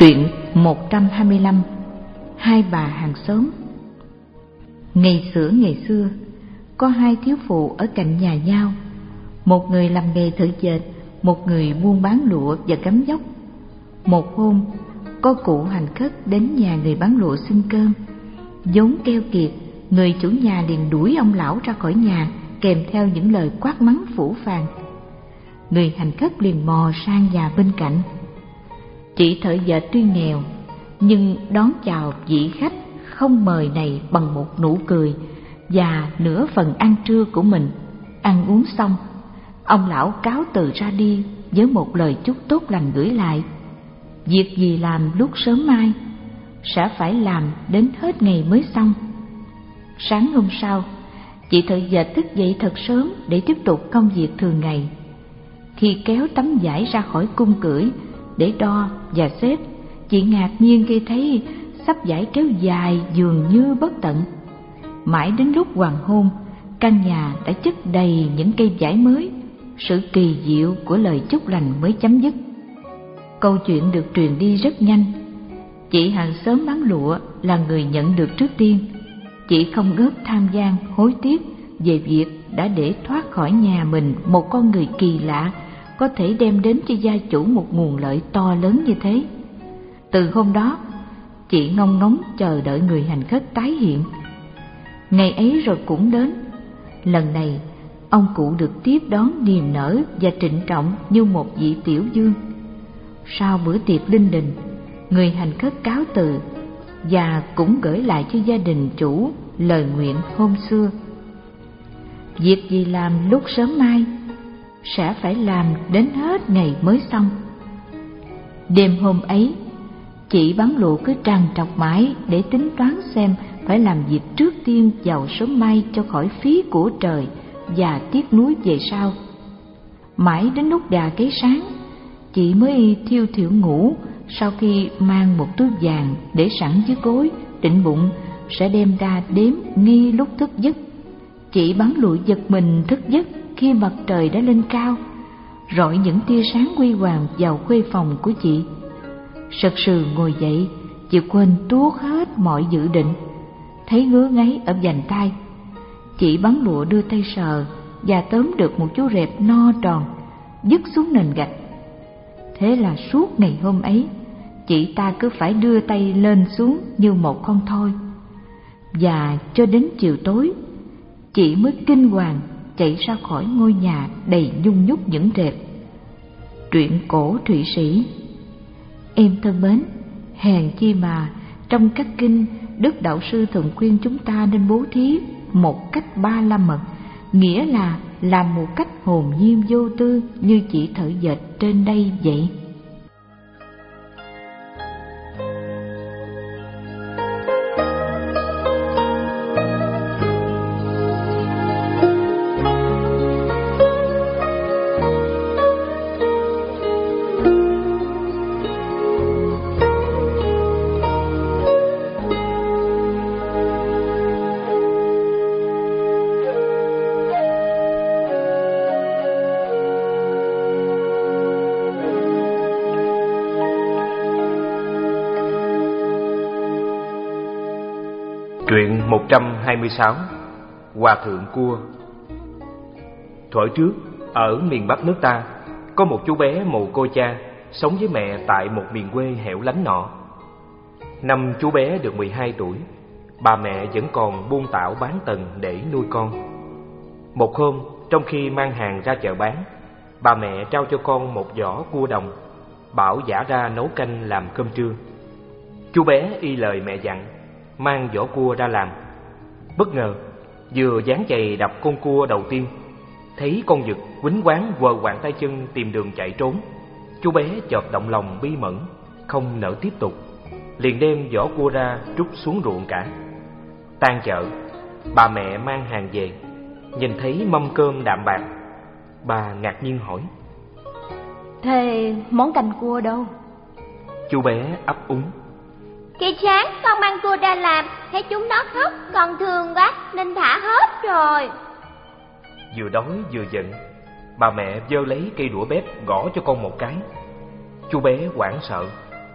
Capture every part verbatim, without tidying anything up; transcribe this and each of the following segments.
Truyện một trăm hai mươi lăm. Hai bà hàng xóm. Ngày xưa ngày xưa, có hai thiếu phụ ở cạnh nhà nhau. Một người làm nghề thợ dệt, một người buôn bán lụa và cắm dốc. Một hôm, có cụ hành khất đến nhà người bán lụa xin cơm. Vốn keo kiệt, người chủ nhà liền đuổi ông lão ra khỏi nhà, kèm theo những lời quát mắng phũ phàng. Người hành khất liền mò sang nhà bên cạnh. Chị thợ dệt tuy nghèo, nhưng đón chào vị khách không mời này bằng một nụ cười và nửa phần ăn trưa của mình. Ăn uống xong, ông lão cáo từ ra đi với một lời chúc tốt lành gửi lại. Việc gì làm lúc sớm mai, sẽ phải làm đến hết ngày mới xong. Sáng hôm sau, chị thợ dệt thức dậy thật sớm để tiếp tục công việc thường ngày. Khi kéo tấm vải ra khỏi cung cưỡi để đo và xếp, chị ngạc nhiên khi thấy xấp vải kéo dài dường như bất tận. Mãi đến lúc hoàng hôn, căn nhà đã chất đầy những cây vải mới. Sự kỳ diệu của lời chúc lành mới chấm dứt. Câu chuyện được truyền đi rất nhanh. Chị hàng xóm bán lụa là người nhận được trước tiên. Chị không ngớt tham gian hối tiếc về việc đã để thoát khỏi nhà mình một con người kỳ lạ, có thể đem đến cho gia chủ một nguồn lợi to lớn như thế. Từ hôm đó, chị ngóng ngóng chờ đợi người hành khất tái hiện. Ngày ấy rồi cũng đến. Lần này, ông cụ được tiếp đón niềm nở và trịnh trọng như một vị tiểu vương. Sau bữa tiệc linh đình, người hành khất cáo từ và cũng gửi lại cho gia đình chủ lời nguyện hôm xưa. Việc gì làm lúc sớm mai, sẽ phải làm đến hết ngày mới xong. Đêm hôm ấy, chị bán lụa cứ trằn trọc mãi để tính toán xem phải làm việc trước tiên vào sớm mai cho khỏi phí của trời và tiếc nuối về sau. Mãi đến lúc đà cái sáng, chị mới thiêu thiểu ngủ sau khi mang một túi vàng để sẵn dưới gối, định bụng sẽ đem ra đếm ngay lúc thức giấc. Chị bán lụa giật mình thức giấc khi mặt trời đã lên cao, rọi những tia sáng huy hoàng vào khuê phòng của chị. Sật sừ ngồi dậy, chị quên tuốt hết mọi dự định. Thấy ngứa ngáy ở vành tay, chị bán lụa đưa tay sờ và tóm được một chú rệp no tròn, dứt xuống nền gạch. Thế là suốt ngày hôm ấy, chị ta cứ phải đưa tay lên xuống như một con thoi. Và cho đến chiều tối, chị mới kinh hoàng chạy ra khỏi ngôi nhà đầy nhung nhúc những rệp. Truyện cổ Thụy Sĩ. Em thân mến, hèn chi mà trong các kinh, Đức Đạo Sư thường khuyên chúng ta nên bố thí một cách ba la mật, nghĩa là làm một cách hồn nhiên vô tư như chị thợ dệt trên đây vậy. Truyện một trăm hai mươi sáu. Hòa thượng cua. Thuở trước, ở miền Bắc nước ta, có một chú bé mồ côi cha sống với mẹ tại một miền quê hẻo lánh nọ. Năm chú bé được mười hai tuổi, bà mẹ vẫn còn buôn tảo bán tần để nuôi con. Một hôm, trong khi mang hàng ra chợ bán, bà mẹ trao cho con một giỏ cua đồng, bảo giã ra nấu canh làm cơm trưa. Chú bé y lời mẹ dặn, mang vỏ cua ra làm. Bất ngờ, vừa dán chày đập con cua đầu tiên, thấy con vịt quýnh quáng quờ quạng tay chân tìm đường chạy trốn. Chú bé chợt động lòng bi mẫn, không nỡ tiếp tục, liền đem vỏ cua ra trút xuống ruộng cả. Tan chợ, bà mẹ mang hàng về, nhìn thấy mâm cơm đạm bạc, bà ngạc nhiên hỏi: Thế món canh cua đâu? Chú bé ấp úng: Khi sáng con mang cua ra làm, thấy chúng nó khóc, con thương quá nên thả hết rồi. Vừa đói vừa giận, bà mẹ giơ lấy cây đũa bếp gõ cho con một cái. Chú bé hoảng sợ,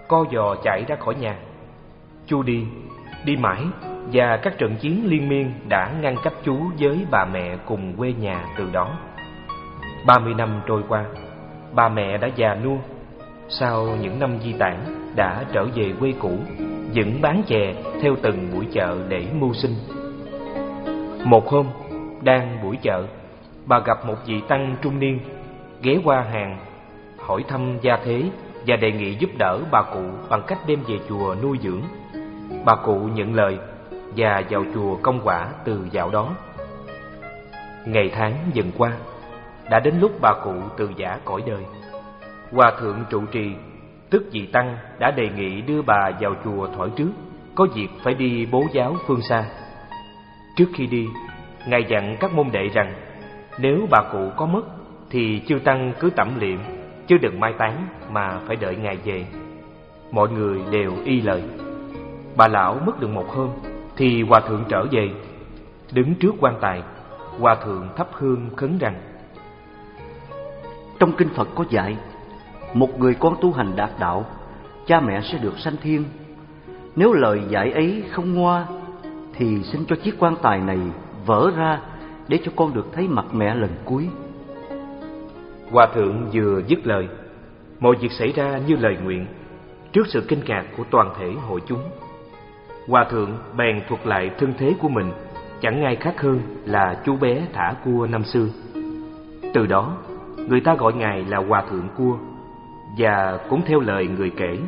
co giò chạy ra khỏi nhà. Chú đi, đi mãi, và các trận chiến liên miên đã ngăn cách chú với bà mẹ cùng quê nhà từ đó. Ba mươi năm trôi qua, bà mẹ đã già nua. Sau những năm di tản, đã trở về quê cũ, vẫn bán chè theo từng buổi chợ để mưu sinh. Một hôm, đang buổi chợ, bà gặp một vị tăng trung niên, ghé qua hàng, hỏi thăm gia thế và đề nghị giúp đỡ bà cụ bằng cách đem về chùa nuôi dưỡng. Bà cụ nhận lời và vào chùa công quả từ dạo đó. Ngày tháng dần qua, đã đến lúc bà cụ từ giã cõi đời. Hòa thượng trụ trì, tức vị tăng, đã đề nghị đưa bà vào chùa thỏi trước, có việc phải đi bố giáo phương xa. Trước khi đi, ngài dặn các môn đệ rằng nếu bà cụ có mất thì chư tăng cứ tẩm liệm, chứ đừng mai táng mà phải đợi ngài về. Mọi người đều y lời. Bà lão mất được một hôm thì hòa thượng trở về. Đứng trước quan tài, hòa thượng thắp hương khấn rằng: Trong kinh Phật có dạy, một người con tu hành đạt đạo, cha mẹ sẽ được sanh thiên. Nếu lời dạy ấy không ngoa, thì xin cho chiếc quan tài này vỡ ra để cho con được thấy mặt mẹ lần cuối. Hòa thượng vừa dứt lời, mọi việc xảy ra như lời nguyện, trước sự kinh ngạc của toàn thể hội chúng. Hòa thượng bèn thuật lại thân thế của mình, chẳng ai khác hơn là chú bé thả cua năm xưa. Từ đó, người ta gọi ngài là Hòa thượng Cua. Và cũng theo lời người kể,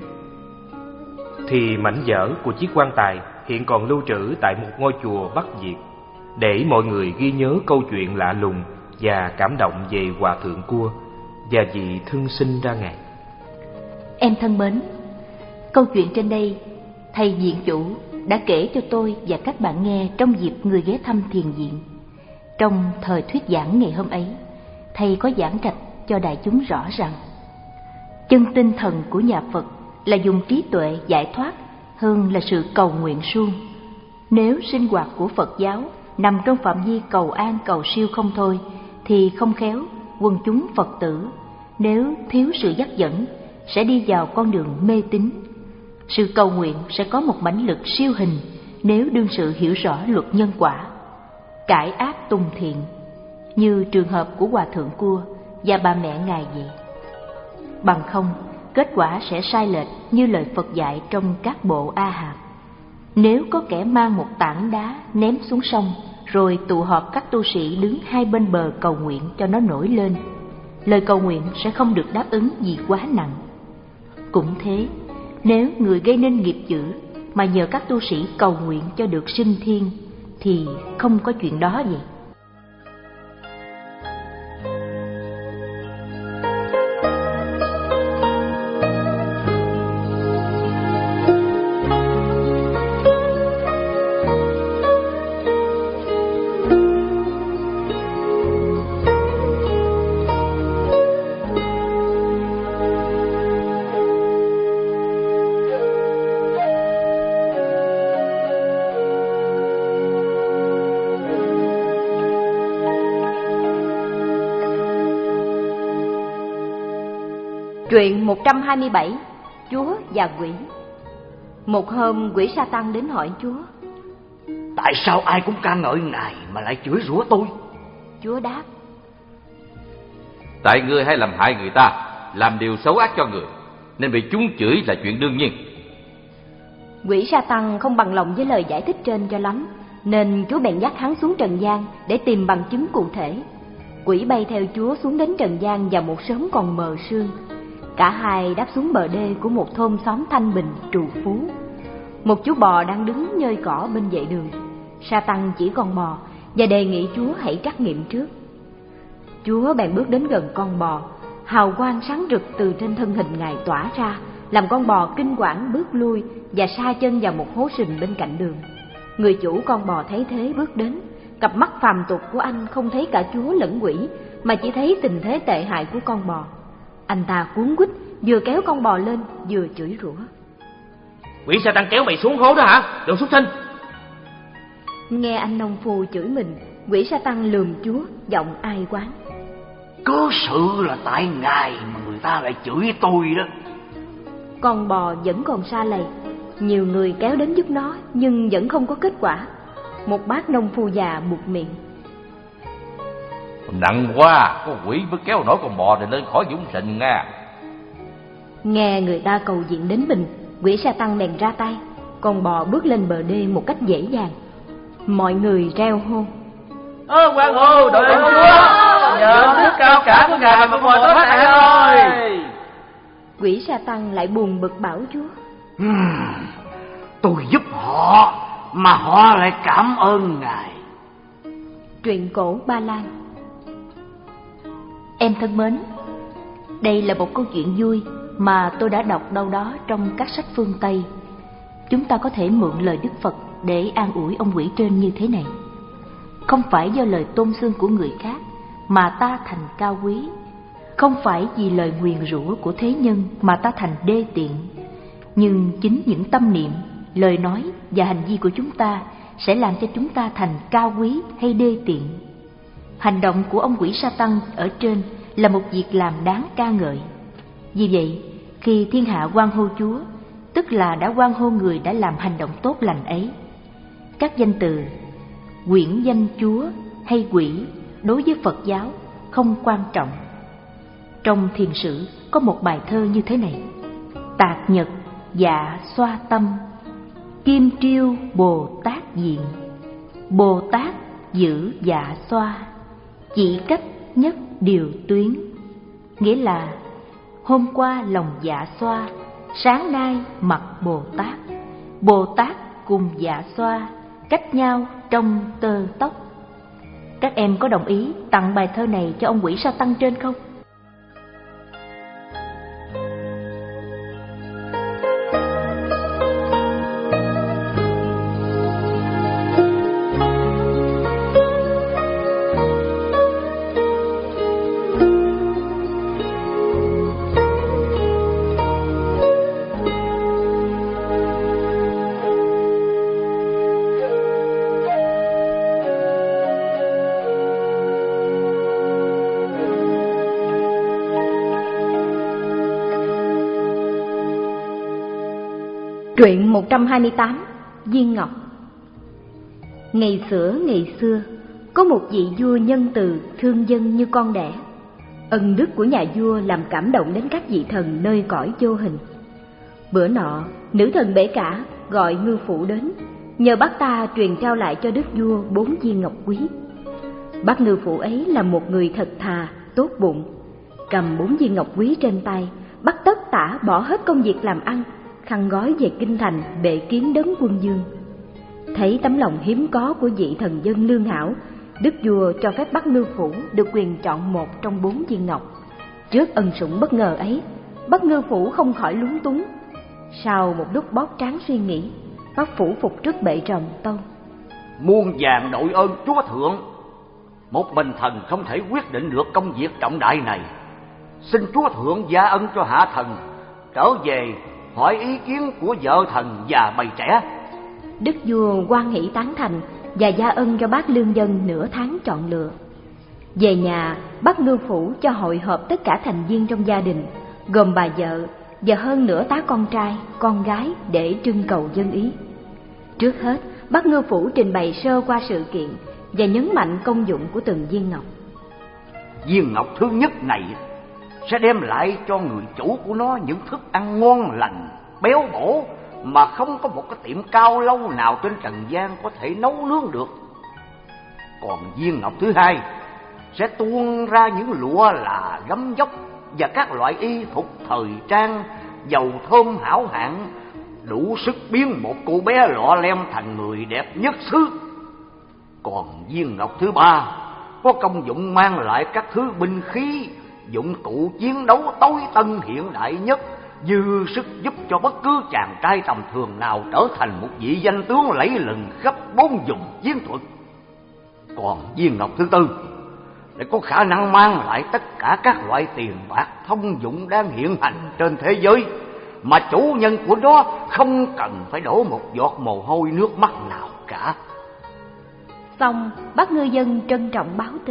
thì mảnh vỡ của chiếc quan tài hiện còn lưu trữ tại một ngôi chùa Bắc Việt, để mọi người ghi nhớ câu chuyện lạ lùng và cảm động về Hòa thượng Cua và vị thân sinh ra ngài. Em thân mến, câu chuyện trên đây thầy viện chủ đã kể cho tôi và các bạn nghe trong dịp người ghé thăm thiền viện. Trong thời thuyết giảng ngày hôm ấy, thầy có giảng trạch cho đại chúng rõ rằng chân tinh thần của nhà Phật là dùng trí tuệ giải thoát hơn là sự cầu nguyện suông. Nếu sinh hoạt của Phật giáo nằm trong phạm vi cầu an cầu siêu không thôi, thì không khéo quần chúng Phật tử nếu thiếu sự dắt dẫn sẽ đi vào con đường mê tín. Sự cầu nguyện sẽ có một mãnh lực siêu hình nếu đương sự hiểu rõ luật nhân quả, cải ác tùng thiện, như trường hợp của Hòa thượng Cua và bà mẹ ngài vậy. Bằng không, kết quả sẽ sai lệch như lời Phật dạy trong các bộ A Hàm. Nếu có kẻ mang một tảng đá ném xuống sông, rồi tụ họp các tu sĩ đứng hai bên bờ cầu nguyện cho nó nổi lên, lời cầu nguyện sẽ không được đáp ứng vì quá nặng. Cũng thế, nếu người gây nên nghiệp dữ mà nhờ các tu sĩ cầu nguyện cho được sinh thiên, thì không có chuyện đó vậy. Truyện một trăm hai mươi bảy. Chúa và quỷ. Một hôm quỷ sa tăng đến hỏi Chúa: Tại sao ai cũng ca ngợi ngài mà lại chửi rủa tôi? Chúa đáp: Tại ngươi hay làm hại người ta, làm điều xấu ác cho người, nên bị chúng chửi là chuyện đương nhiên. Quỷ sa tăng không bằng lòng với lời giải thích trên cho lắm, nên Chúa bèn dắt hắn xuống trần gian để tìm bằng chứng cụ thể. Quỷ bay theo Chúa xuống đến trần gian vào một sớm còn mờ sương. Cả hai đáp xuống bờ đê của một thôn xóm thanh bình, trù phú. Một chú bò đang đứng nhơi cỏ bên vệ đường. Sa tăng chỉ con bò và đề nghị Chúa hãy trắc nghiệm trước. Chúa bèn bước đến gần con bò. Hào quang sáng rực từ trên thân hình ngài tỏa ra, làm con bò kinh quản bước lui và sa chân vào một hố sình bên cạnh đường. Người chủ con bò thấy thế bước đến. Cặp mắt phàm tục của anh không thấy cả Chúa lẫn quỷ, mà chỉ thấy tình thế tệ hại của con bò. Anh ta cuống quýt, vừa kéo con bò lên vừa chửi rủa: Quỷ sa tăng kéo mày xuống hố đó hả, đồ súc sinh! Nghe anh nông phu chửi mình, quỷ sa tăng lườm Chúa, giọng ai quán: Có sự là tại ngài mà người ta lại chửi tôi đó. con bò vẫn còn sa lầy. Nhiều người kéo đến giúp nó nhưng vẫn không có kết quả. Một bác nông phu già buột miệng: Nặng quá, có quỷ mới kéo nổi con bò này lên khỏi vũng sình nha. Nghe người ta cầu viện đến mình, quỷ sa tăng bèn ra tay. Con bò bước lên bờ đê một cách dễ dàng. Mọi người reo hô: Ơ quan hô, đội ơn Chúa, nhờ nước cao cả của ngài mà con bò thoát nạn rồi. Quỷ sa tăng lại buồn bực bảo Chúa: uhm, Tôi giúp họ mà họ lại cảm ơn ngài. Truyện cổ Ba Lan. Em thân mến, đây là một câu chuyện vui mà tôi đã đọc đâu đó trong các sách phương Tây. Chúng ta có thể mượn lời Đức Phật để an ủi ông quỷ trên như thế này: không phải do lời tôn xưng của người khác mà ta thành cao quý, không phải vì lời nguyền rủa của thế nhân mà ta thành đê tiện, nhưng chính những tâm niệm, lời nói và hành vi của chúng ta sẽ làm cho chúng ta thành cao quý hay đê tiện. Hành động của ông quỷ sa tăng ở trên là một việc làm đáng ca ngợi. Vì vậy, khi thiên hạ hoan hô Chúa, tức là đã hoan hô người đã làm hành động tốt lành ấy. Các danh từ quyển danh Chúa hay quỷ đối với Phật giáo không quan trọng. Trong thiền sử có một bài thơ như thế này: Tạc nhật dạ xoa tâm, kim triêu Bồ Tát diện, Bồ Tát giữ dạ xoa, chỉ cách nhất điều tuyến. Nghĩa là hôm qua lòng dạ xoa, sáng nay mặt Bồ Tát, Bồ Tát cùng dạ xoa, cách nhau trong tơ tóc. Các em có đồng ý tặng bài thơ này cho ông quỷ sa tăng trên không? Truyện một trăm hai mươi tám. Viên ngọc. Ngày xưa ngày xưa, có một vị vua nhân từ thương dân như con đẻ. Ân đức của nhà vua làm cảm động đến các vị thần nơi cõi vô hình. Bữa nọ, nữ thần Bể Cả gọi ngư phụ đến, nhờ bác ta truyền trao lại cho đức vua bốn viên ngọc quý. Bác ngư phụ ấy là một người thật thà, tốt bụng. Cầm bốn viên ngọc quý trên tay, bắt tất tả bỏ hết công việc làm ăn, khăn gói về kinh thành bệ kiến đấng quân dương. Thấy tấm lòng hiếm có của vị thần dân lương hảo, đức vua cho phép bác ngư phủ được quyền chọn một trong bốn viên ngọc. Trước ân sủng bất ngờ ấy, bác ngư phủ không khỏi lúng túng. Sau một lúc bóp trán suy nghĩ, bác phủ phục trước bệ trần tâu: Muôn vàn đội ơn Chúa Thượng, một mình thần không thể quyết định được công việc trọng đại này. Xin Chúa Thượng gia ân cho hạ thần trở về hỏi ý kiến của vợ thần và bầy trẻ. Đức vua hoan hỷ tán thành và gia ân cho bác lương dân nửa tháng chọn lựa. Về nhà, bác ngư phủ cho hội họp tất cả thành viên trong gia đình, gồm bà vợ và hơn nửa tá con trai, con gái để trưng cầu dân ý. Trước hết, bác ngư phủ trình bày sơ qua sự kiện và nhấn mạnh công dụng của từng viên ngọc. Viên ngọc thứ nhất này sẽ đem lại cho người chủ của nó những thức ăn ngon lành, béo bổ mà không có một cái tiệm cao lâu nào trên trần gian có thể nấu nướng được. Còn viên ngọc thứ hai sẽ tuôn ra những lụa là gấm vóc và các loại y phục thời trang, dầu thơm hảo hạng, đủ sức biến một cô bé lọ lem thành người đẹp nhất xứ. Còn viên ngọc thứ ba có công dụng mang lại các thứ binh khí, dụng cụ chiến đấu tối tân hiện đại nhất, dư sức giúp cho bất cứ chàng trai tầm thường nào trở thành một vị danh tướng lẫy lừng khắp bốn vùng chiến thuật. Còn viên ngọc thứ tư để có khả năng mang lại tất cả các loại tiền bạc thông dụng đang hiện hành trên thế giới, mà chủ nhân của nó không cần phải đổ một giọt mồ hôi nước mắt nào cả. Xong, bác ngư dân trân trọng báo tin: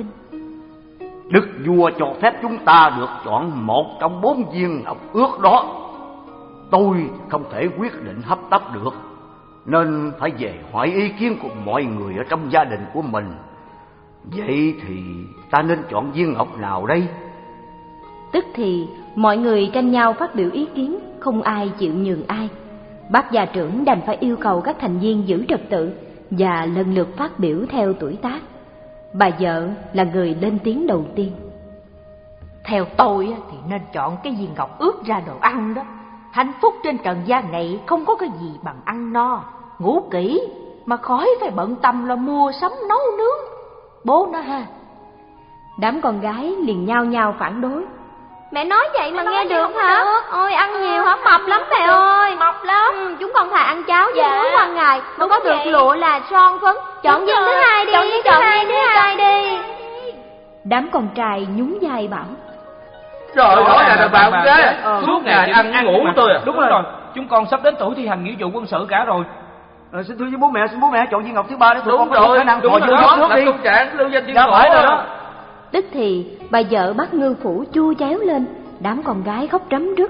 Đức vua cho phép chúng ta được chọn một trong bốn viên ngọc ước đó. tôi không thể quyết định hấp tấp được, nên phải về hỏi ý kiến của mọi người ở trong gia đình của mình. Vậy thì ta nên chọn viên ngọc nào đây? Tức thì mọi người tranh nhau phát biểu ý kiến, không ai chịu nhường ai. Bác gia trưởng đành phải yêu cầu các thành viên giữ trật tự và lần lượt phát biểu theo tuổi tác. Bà vợ là người lên tiếng đầu tiên. Theo tôi thì nên chọn cái viên ngọc ướp ra đồ ăn đó. Hạnh phúc trên trần gian này không có cái gì bằng ăn no, ngủ kỹ, mà khỏi phải bận tâm lo mua sắm nấu nướng. Bố nó ha. Đám con gái liền nhao nhao phản đối. Mẹ nói vậy mà Mẹ nghe nói được vậy hả? được. Ôi ăn nhiều hả? Mập lắm mẹ ơi. Mập lắm. Ừ, chúng con thà ăn cháo với Dạ. muối qua ngày mà Đúng có được vậy. lụa là son phấn. Chọn Đúng viên thứ rồi. hai đi. Chọn viên thứ Chọn hai viên thứ đi. hai đi. Đám con trai nhún vai bảo. Trời ơi, là đàn bà con gái Ờ, suốt ngày ăn ngủ mà. tôi à. Đúng rồi, chúng con sắp đến tuổi thi hành nghĩa vụ quân sự cả rồi. Ờ, xin thưa với bố mẹ, xin bố mẹ chọn viên ngọc thứ ba để tụi Đúng con có đủ rồi, khả năng đúng thọ rồi vô đó, trước là đi. công trạng lưu danh viên Dạ ngọc phải rồi đó. đó. Tức thì bà vợ bắt ngư phủ chua chéo lên, đám con gái khóc rắm rứt.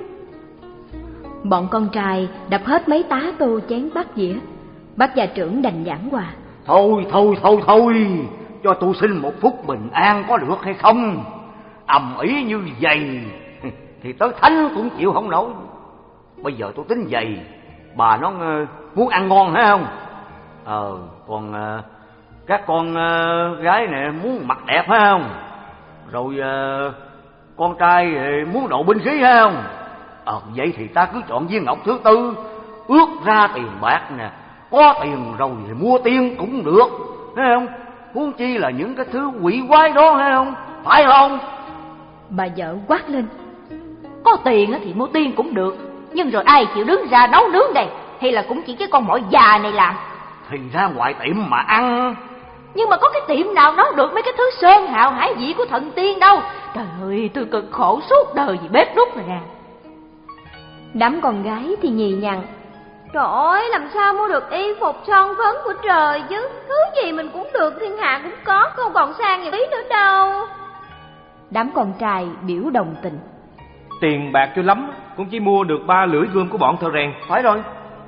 Bọn con trai đập hết mấy tá tô chén bát dĩa. Bác gia trưởng đành giảng hòa. Thôi thôi thôi thôi, cho tôi xin một phút bình an có được hay không? Ầm ĩ như vậy thì tới thánh cũng chịu không nổi. Bây giờ tôi tính vậy, bà nó uh, muốn ăn ngon phải không? Ờ, còn uh, các con uh, gái này muốn mặc đẹp phải không? Rồi uh, con trai uh, muốn độ binh khí phải không? Ờ, vậy thì ta cứ chọn viên ngọc thứ tư, ước ra tiền bạc nè, có tiền rồi thì mua tiên cũng được, thấy không? Huống chi là những cái thứ quỷ quái đó, thấy không? Phải không? Bà vợ quát lên. Có tiền thì mua tiên cũng được, nhưng rồi ai chịu đứng ra nấu nướng đây? Hay là cũng chỉ cái con mỏi già này làm? Thì ra ngoài tiệm mà ăn. Nhưng mà có cái tiệm nào nấu được mấy cái thứ sơn hào hải vị của thần tiên đâu. Trời ơi, tôi cực khổ suốt đời vì bếp đút rồi nè. Đám con gái thì nhì nhằng. Trời ơi, làm sao mua được y phục son phấn của trời chứ? Thứ gì mình cũng được, thiên hạ cũng có, không còn sang nhiều tí nữa đâu. Đám con trai biểu đồng tình. Tiền bạc cho lắm cũng chỉ mua được ba lưỡi gươm của bọn thợ rèn. Phải rồi.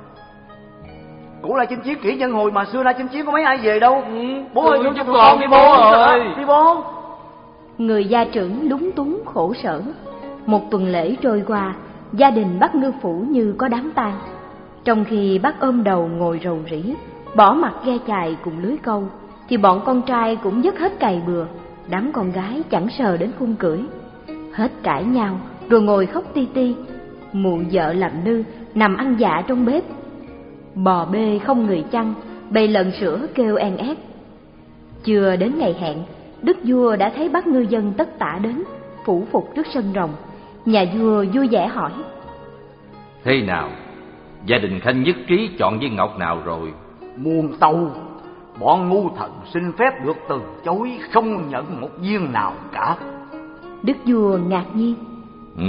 Cũng là chinh chiến kỹ nhân hồi mà xưa nay chinh chiến có mấy ai về đâu. Ừ, Bố ơi, tôi cho cho tụi con con đi đi bố bố ơi. Đi bố. Người gia trưởng lúng túng khổ sở. Một tuần lễ trôi qua, gia đình bác ngư phủ như có đám tang. Trong khi bác ôm đầu ngồi rầu rĩ, bỏ mặt ghe chài cùng lưới câu, thì bọn con trai cũng dứt hết cày bừa. Đám con gái chẳng sờ đến khung cưỡi. Hết cãi nhau rồi ngồi khóc ti ti. Mụ vợ làm nư nằm ăn dạ trong bếp. Bò bê không người chăn, bầy lợn sữa kêu en ét. Chưa đến ngày hẹn, đức vua đã thấy bác ngư dân tất tả đến, phủ phục trước sân rồng. Nhà vua vui vẻ hỏi. Thế nào, gia đình Khanh nhất trí chọn viên ngọc nào rồi? Muôn tâu, bọn ngu thần xin phép được từ chối, không nhận một viên nào cả. Đức vua ngạc nhiên. Ừ?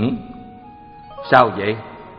Sao vậy?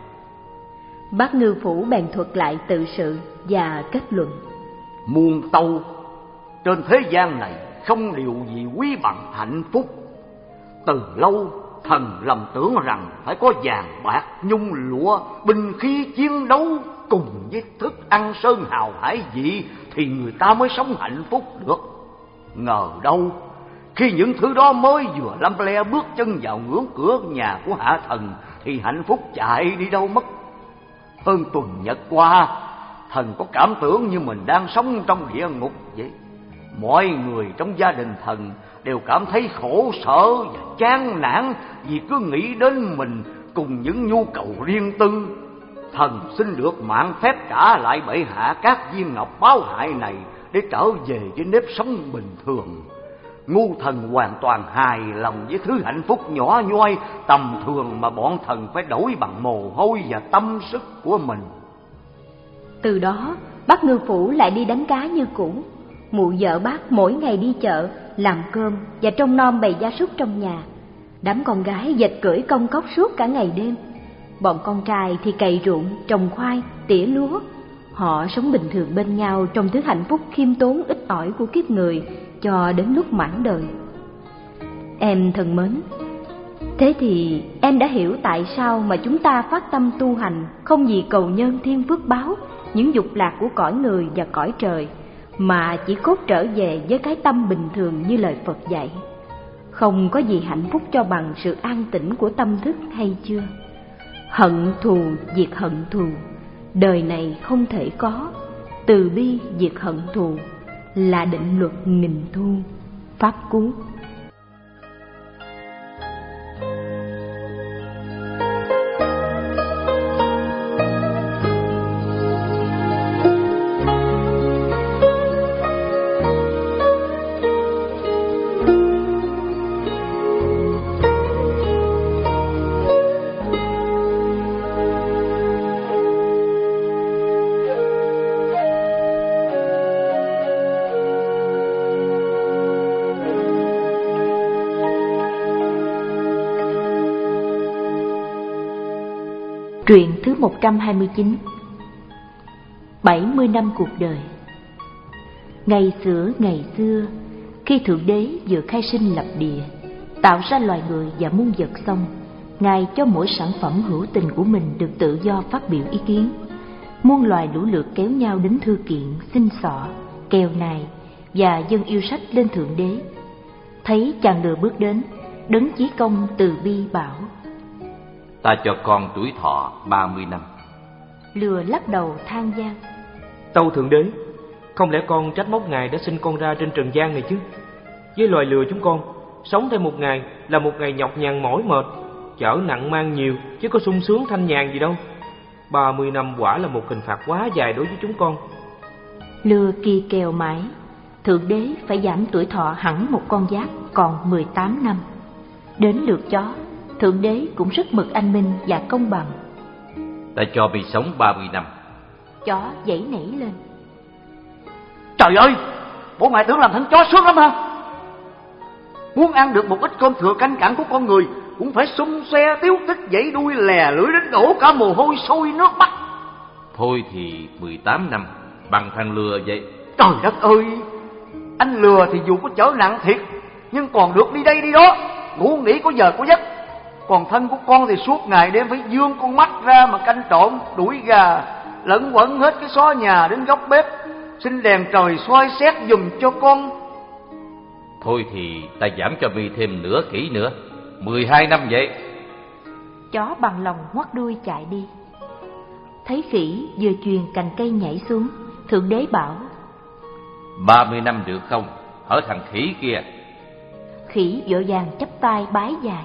Bác ngư phủ bèn thuật lại tự sự và kết luận. Muôn tâu, trên thế gian này không điều gì quý bằng hạnh phúc. Từ lâu thần lầm tưởng rằng phải có vàng bạc nhung lụa, binh khí chiến đấu cùng với thức ăn sơn hào hải vị thì người ta mới sống hạnh phúc được. Ngờ đâu khi những thứ đó mới vừa lăm le bước chân vào ngưỡng cửa nhà của hạ thần thì hạnh phúc chạy đi đâu mất. Hơn tuần nhật qua, thần có cảm tưởng như mình đang sống trong địa ngục vậy. Mọi người trong gia đình thần đều cảm thấy khổ sở và chán nản vì cứ nghĩ đến mình cùng những nhu cầu riêng tư. Thần xin được mạng phép trả lại bệ hạ các viên ngọc báo hại này để trở về với nếp sống bình thường. Ngu thần hoàn toàn hài lòng với thứ hạnh phúc nhỏ nhoi tầm thường mà bọn thần phải đổi bằng mồ hôi và tâm sức của mình. Từ đó bác ngư phủ lại đi đánh cá như cũ. Mụ vợ bác mỗi ngày đi chợ làm cơm và trông nom bầy gia súc trong nhà. Đám con gái dệt cưỡi công cốc suốt cả ngày đêm. Bọn con trai thì cày ruộng, trồng khoai, tỉa lúa. Họ sống bình thường bên nhau trong thứ hạnh phúc khiêm tốn ít ỏi của kiếp người cho đến lúc mãn đời. Em thân mến, Thế thì em đã hiểu tại sao mà chúng ta phát tâm tu hành không vì cầu nhân thiên phước báo, những dục lạc của cõi người và cõi trời, mà chỉ cốt trở về với cái tâm bình thường như lời Phật dạy. Không có gì hạnh phúc cho bằng sự an tĩnh của tâm thức, hay chưa? Hận thù diệt hận thù, đời này không thể có. Từ bi diệt hận thù là định luật nghìn thu, pháp cú. Truyện thứ một trăm hai mươi chín. bảy mươi năm cuộc đời. Ngày xưa ngày xưa, khi Thượng Đế vừa khai sinh lập địa, tạo ra loài người và muôn vật xong, Ngài cho mỗi sản phẩm hữu tình của mình được tự do phát biểu ý kiến. Muôn loài lũ lượt kéo nhau đến thư kiện, xin xỏ, kèo nài và dâng yêu sách lên Thượng Đế. Thấy chàng lừa bước đến, Đấng Chí Công từ bi bảo: Ta cho con tuổi thọ ba mươi năm. Lừa lắc đầu than van: Tâu Thượng Đế, không lẽ con trách móc Ngài đã sinh con ra trên trần gian này chứ? Với loài lừa chúng con, sống thêm một ngày là một ngày nhọc nhằn mỏi mệt, chở nặng mang nhiều chứ có sung sướng thanh nhàn gì đâu. Ba mươi năm quả là một hình phạt quá dài đối với chúng con. Lừa kỳ kèo mãi, Thượng Đế phải giảm tuổi thọ hẳn một con giáp còn mười tám năm. Đến lượt chó, Thượng Đế cũng rất mực anh minh và công bằng. Ta cho mày sống ba mươi năm. Chó giãy nảy lên: Trời ơi, bộ ngài tưởng làm thằng chó sướng lắm hả? Muốn ăn được một ít cơm thừa canh cặn của con người cũng phải xung xoe tiếu tích dãy đuôi lè lưỡi đến đổ cả mồ hôi sôi nước mắt. Thôi thì mười tám năm bằng thằng lừa vậy. Trời đất ơi, anh lừa thì dù có chở nặng thiệt, nhưng còn được đi đây đi đó, ngủ nghỉ có giờ có giấc. Còn thân của con thì suốt ngày đêm phải dương con mắt ra mà canh trộm, đuổi gà, lẫn quẩn hết cái xó nhà đến góc bếp, xin đèn trời soi xét giùm cho con. Thôi thì ta giảm cho mi thêm nửa kỷ nữa, mười hai năm vậy. Chó bằng lòng ngoắt đuôi chạy đi. Thấy khỉ vừa chuyền cành cây nhảy xuống, Thượng Đế bảo: Ba mươi năm được không, hở thằng khỉ kia. Khỉ vội vàng chắp tay bái dài: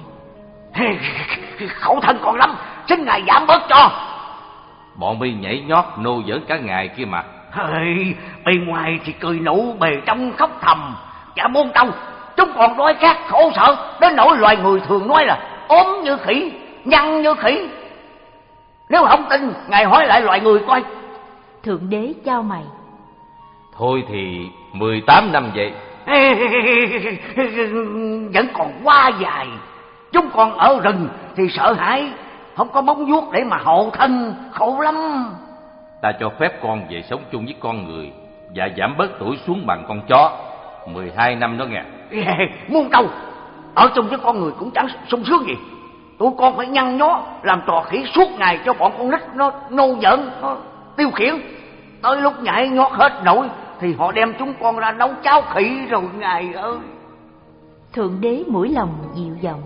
Khẩu thân còn lắm, xin ngài giảm bớt cho. Bọn mi nhảy nhót nô giỡn cả ngày kia mà. Hey, bề ngoài thì cười nụ, bề trong khóc thầm. Chả buông tông, chúng còn đói khát khổ sở đến nỗi loài người thường nói là ốm như khỉ, nhăn như khỉ. Nếu không tin, ngài hỏi lại loài người coi. Thượng Đế chau mày: Thôi thì mười tám năm vậy. Vẫn còn quá dài. Chúng còn ở rừng thì sợ hãi, không có móng vuốt để mà hộ thân, khổ lắm. Ta cho phép con về sống chung với con người và giảm bớt tuổi xuống bằng con chó. Mười hai năm đó nghe. Muôn câu, ở chung với con người cũng chẳng sung sướng gì. Tụi con phải nhăn nhó làm trò khỉ suốt ngày cho bọn con nít nó nô giỡn, nó tiêu khiển. Tới lúc nhảy nhót hết nổi thì họ đem chúng con ra nấu cháo khỉ rồi ngài ơi. Thượng Đế mũi lòng dịu giọng: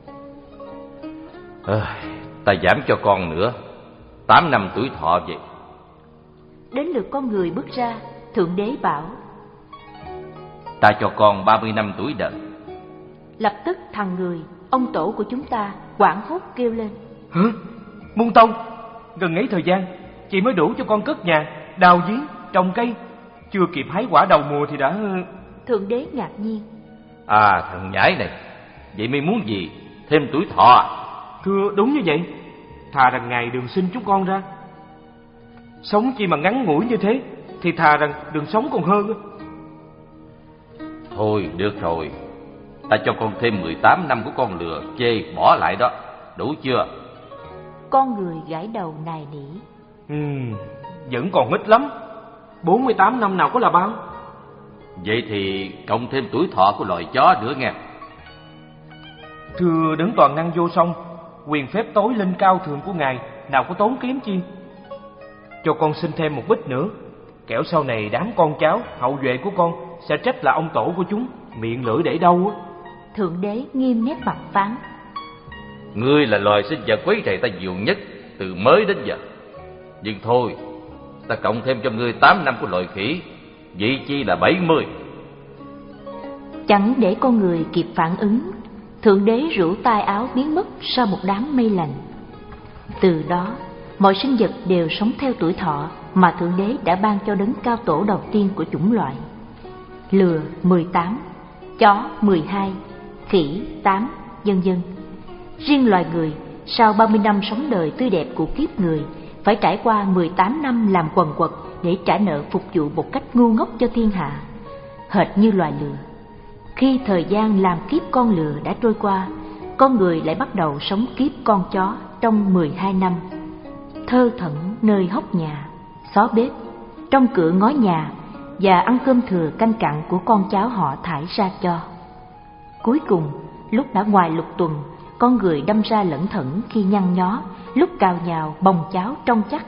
À, ta giảm cho con nữa, tám năm tuổi thọ vậy. Đến lượt con người bước ra, Thượng Đế bảo: Ta cho con ba mươi năm tuổi đời. Lập tức thằng người, ông tổ của chúng ta, hoảng hốt kêu lên: Hả? Muôn Tông, gần ấy thời gian chị mới đủ cho con cất nhà, đào giếng, trồng cây, chưa kịp hái quả đầu mùa thì đã... Thượng Đế ngạc nhiên: À thằng nhãi này, vậy mày muốn gì? Thêm tuổi thọ à? Thưa đúng như vậy, thà rằng Ngài đừng sinh chúng con ra. Sống chi mà ngắn ngủi như thế, thì thà rằng đừng sống còn hơn. Thôi được rồi, ta cho con thêm mười tám năm của con lừa, chê bỏ lại đó, đủ chưa? Con người gãi đầu nài nỉ: Ừ, vẫn còn ít lắm, bốn mươi tám năm nào có là bao. Vậy thì cộng thêm tuổi thọ của loài chó nữa nghe. Thưa đấng toàn năng vô song, quyền phép tối linh cao thượng của Ngài nào có tốn kém chi. Cho con xin thêm một bích nữa, kẻo sau này đám con cháu hậu duệ của con sẽ trách là ông tổ của chúng miệng lưỡi để đâu á. Thượng đế nghiêm nét mặt phán: Ngươi là loài sinh vật quấy rầy ta nhiều nhất từ mới đến giờ. Nhưng thôi, ta cộng thêm cho ngươi tám năm của loài khỉ, vị chi là bảy mươi. Chẳng để con người kịp phản ứng, Thượng đế rủ tay áo biến mất sau một đám mây lành. Từ đó, mọi sinh vật đều sống theo tuổi thọ mà Thượng đế đã ban cho đấng cao tổ đầu tiên của chủng loại. Lừa mười tám, chó mười hai, khỉ tám, vân vân. Riêng loài người, sau ba mươi năm sống đời tươi đẹp của kiếp người, phải trải qua mười tám năm làm quần quật để trả nợ phục vụ một cách ngu ngốc cho thiên hạ. Hệt như loài lừa, khi thời gian làm kiếp con lừa đã trôi qua, con người lại bắt đầu sống kiếp con chó trong mười hai năm. Thơ thẩn nơi hốc nhà, xó bếp, trong cửa ngó nhà và ăn cơm thừa canh cặn của con cháu họ thải ra cho. Cuối cùng, lúc đã ngoài lục tuần, con người đâm ra lẩn thẩn khi nhăn nhó, lúc cào nhào bồng cháo trong chắc,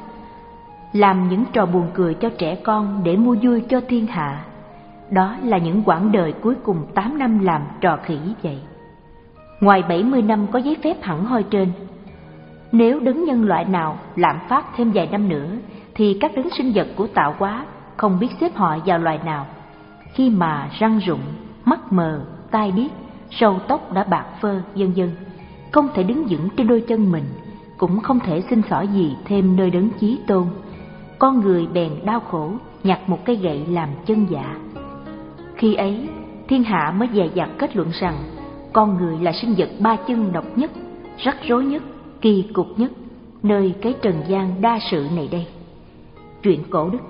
làm những trò buồn cười cho trẻ con để mua vui cho thiên hạ. Đó là những quãng đời cuối cùng tám năm làm trò khỉ vậy. Ngoài bảy mươi năm có giấy phép hẳn hoi trên, nếu đấng nhân loại nào lạm phát thêm vài năm nữa, thì các đấng sinh vật của tạo hóa không biết xếp họ vào loài nào, khi mà răng rụng, mắt mờ, tai điếc, râu tóc đã bạc phơ, vân vân, không thể đứng vững trên đôi chân mình, cũng không thể xin xỏ gì thêm nơi đấng chí tôn. Con người bèn đau khổ nhặt một cây gậy làm chân dạ. Khi ấy, thiên hạ mới dè dặt kết luận rằng con người là sinh vật ba chân độc nhất, rắc rối nhất, kỳ cục nhất nơi cái trần gian đa sự này đây. Truyện cổ Đức.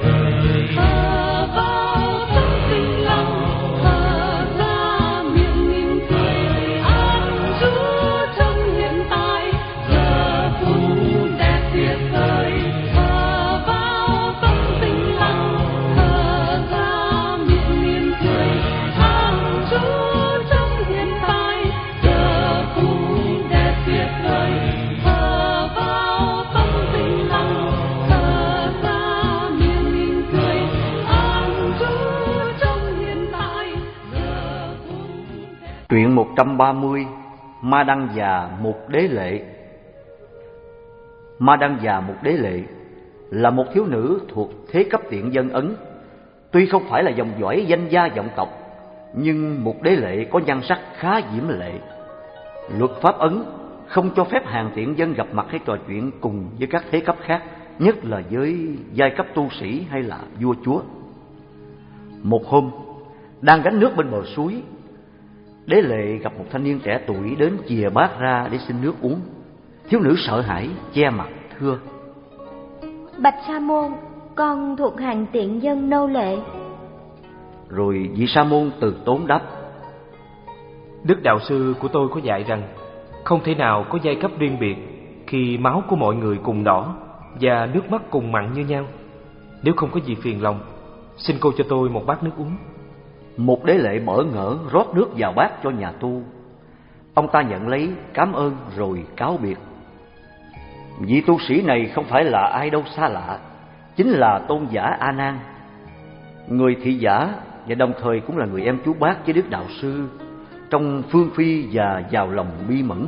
Miệng một trăm ba mươi. Ma Đăng Già Mục Đế Lệ. Ma Đăng Già Mục Đế Lệ là một thiếu nữ thuộc thế cấp tiện dân Ấn. Tuy không phải là dòng dõi danh gia vọng tộc, nhưng Mục Đế Lệ có nhan sắc khá diễm lệ. Luật pháp Ấn không cho phép hàng tiện dân gặp mặt hay trò chuyện cùng với các thế cấp khác, nhất là với giai cấp tu sĩ hay là vua chúa. Một hôm, đang gánh nước bên bờ suối, Đế Lệ gặp một thanh niên trẻ tuổi đến chìa bát ra để xin nước uống. Thiếu nữ sợ hãi che mặt thưa: Bạch Sa môn, con thuộc hàng tiện dân nô lệ. Rồi vị sa môn từ tốn đáp: Đức đạo sư của tôi có dạy rằng không thể nào có giai cấp riêng biệt khi máu của mọi người cùng đỏ và nước mắt cùng mặn như nhau. Nếu không có gì phiền lòng, xin cô cho tôi một bát nước uống. Một Đế Lệ bỡ ngỡ rót nước vào bát cho nhà tu. Ông ta nhận lấy, cảm ơn rồi cáo biệt. Vị tu sĩ này không phải là ai đâu xa lạ, chính là tôn giả A Nan, người thị giả và đồng thời cũng là người em chú bác với Đức đạo sư trong phương phi và giàu lòng bi mẫn.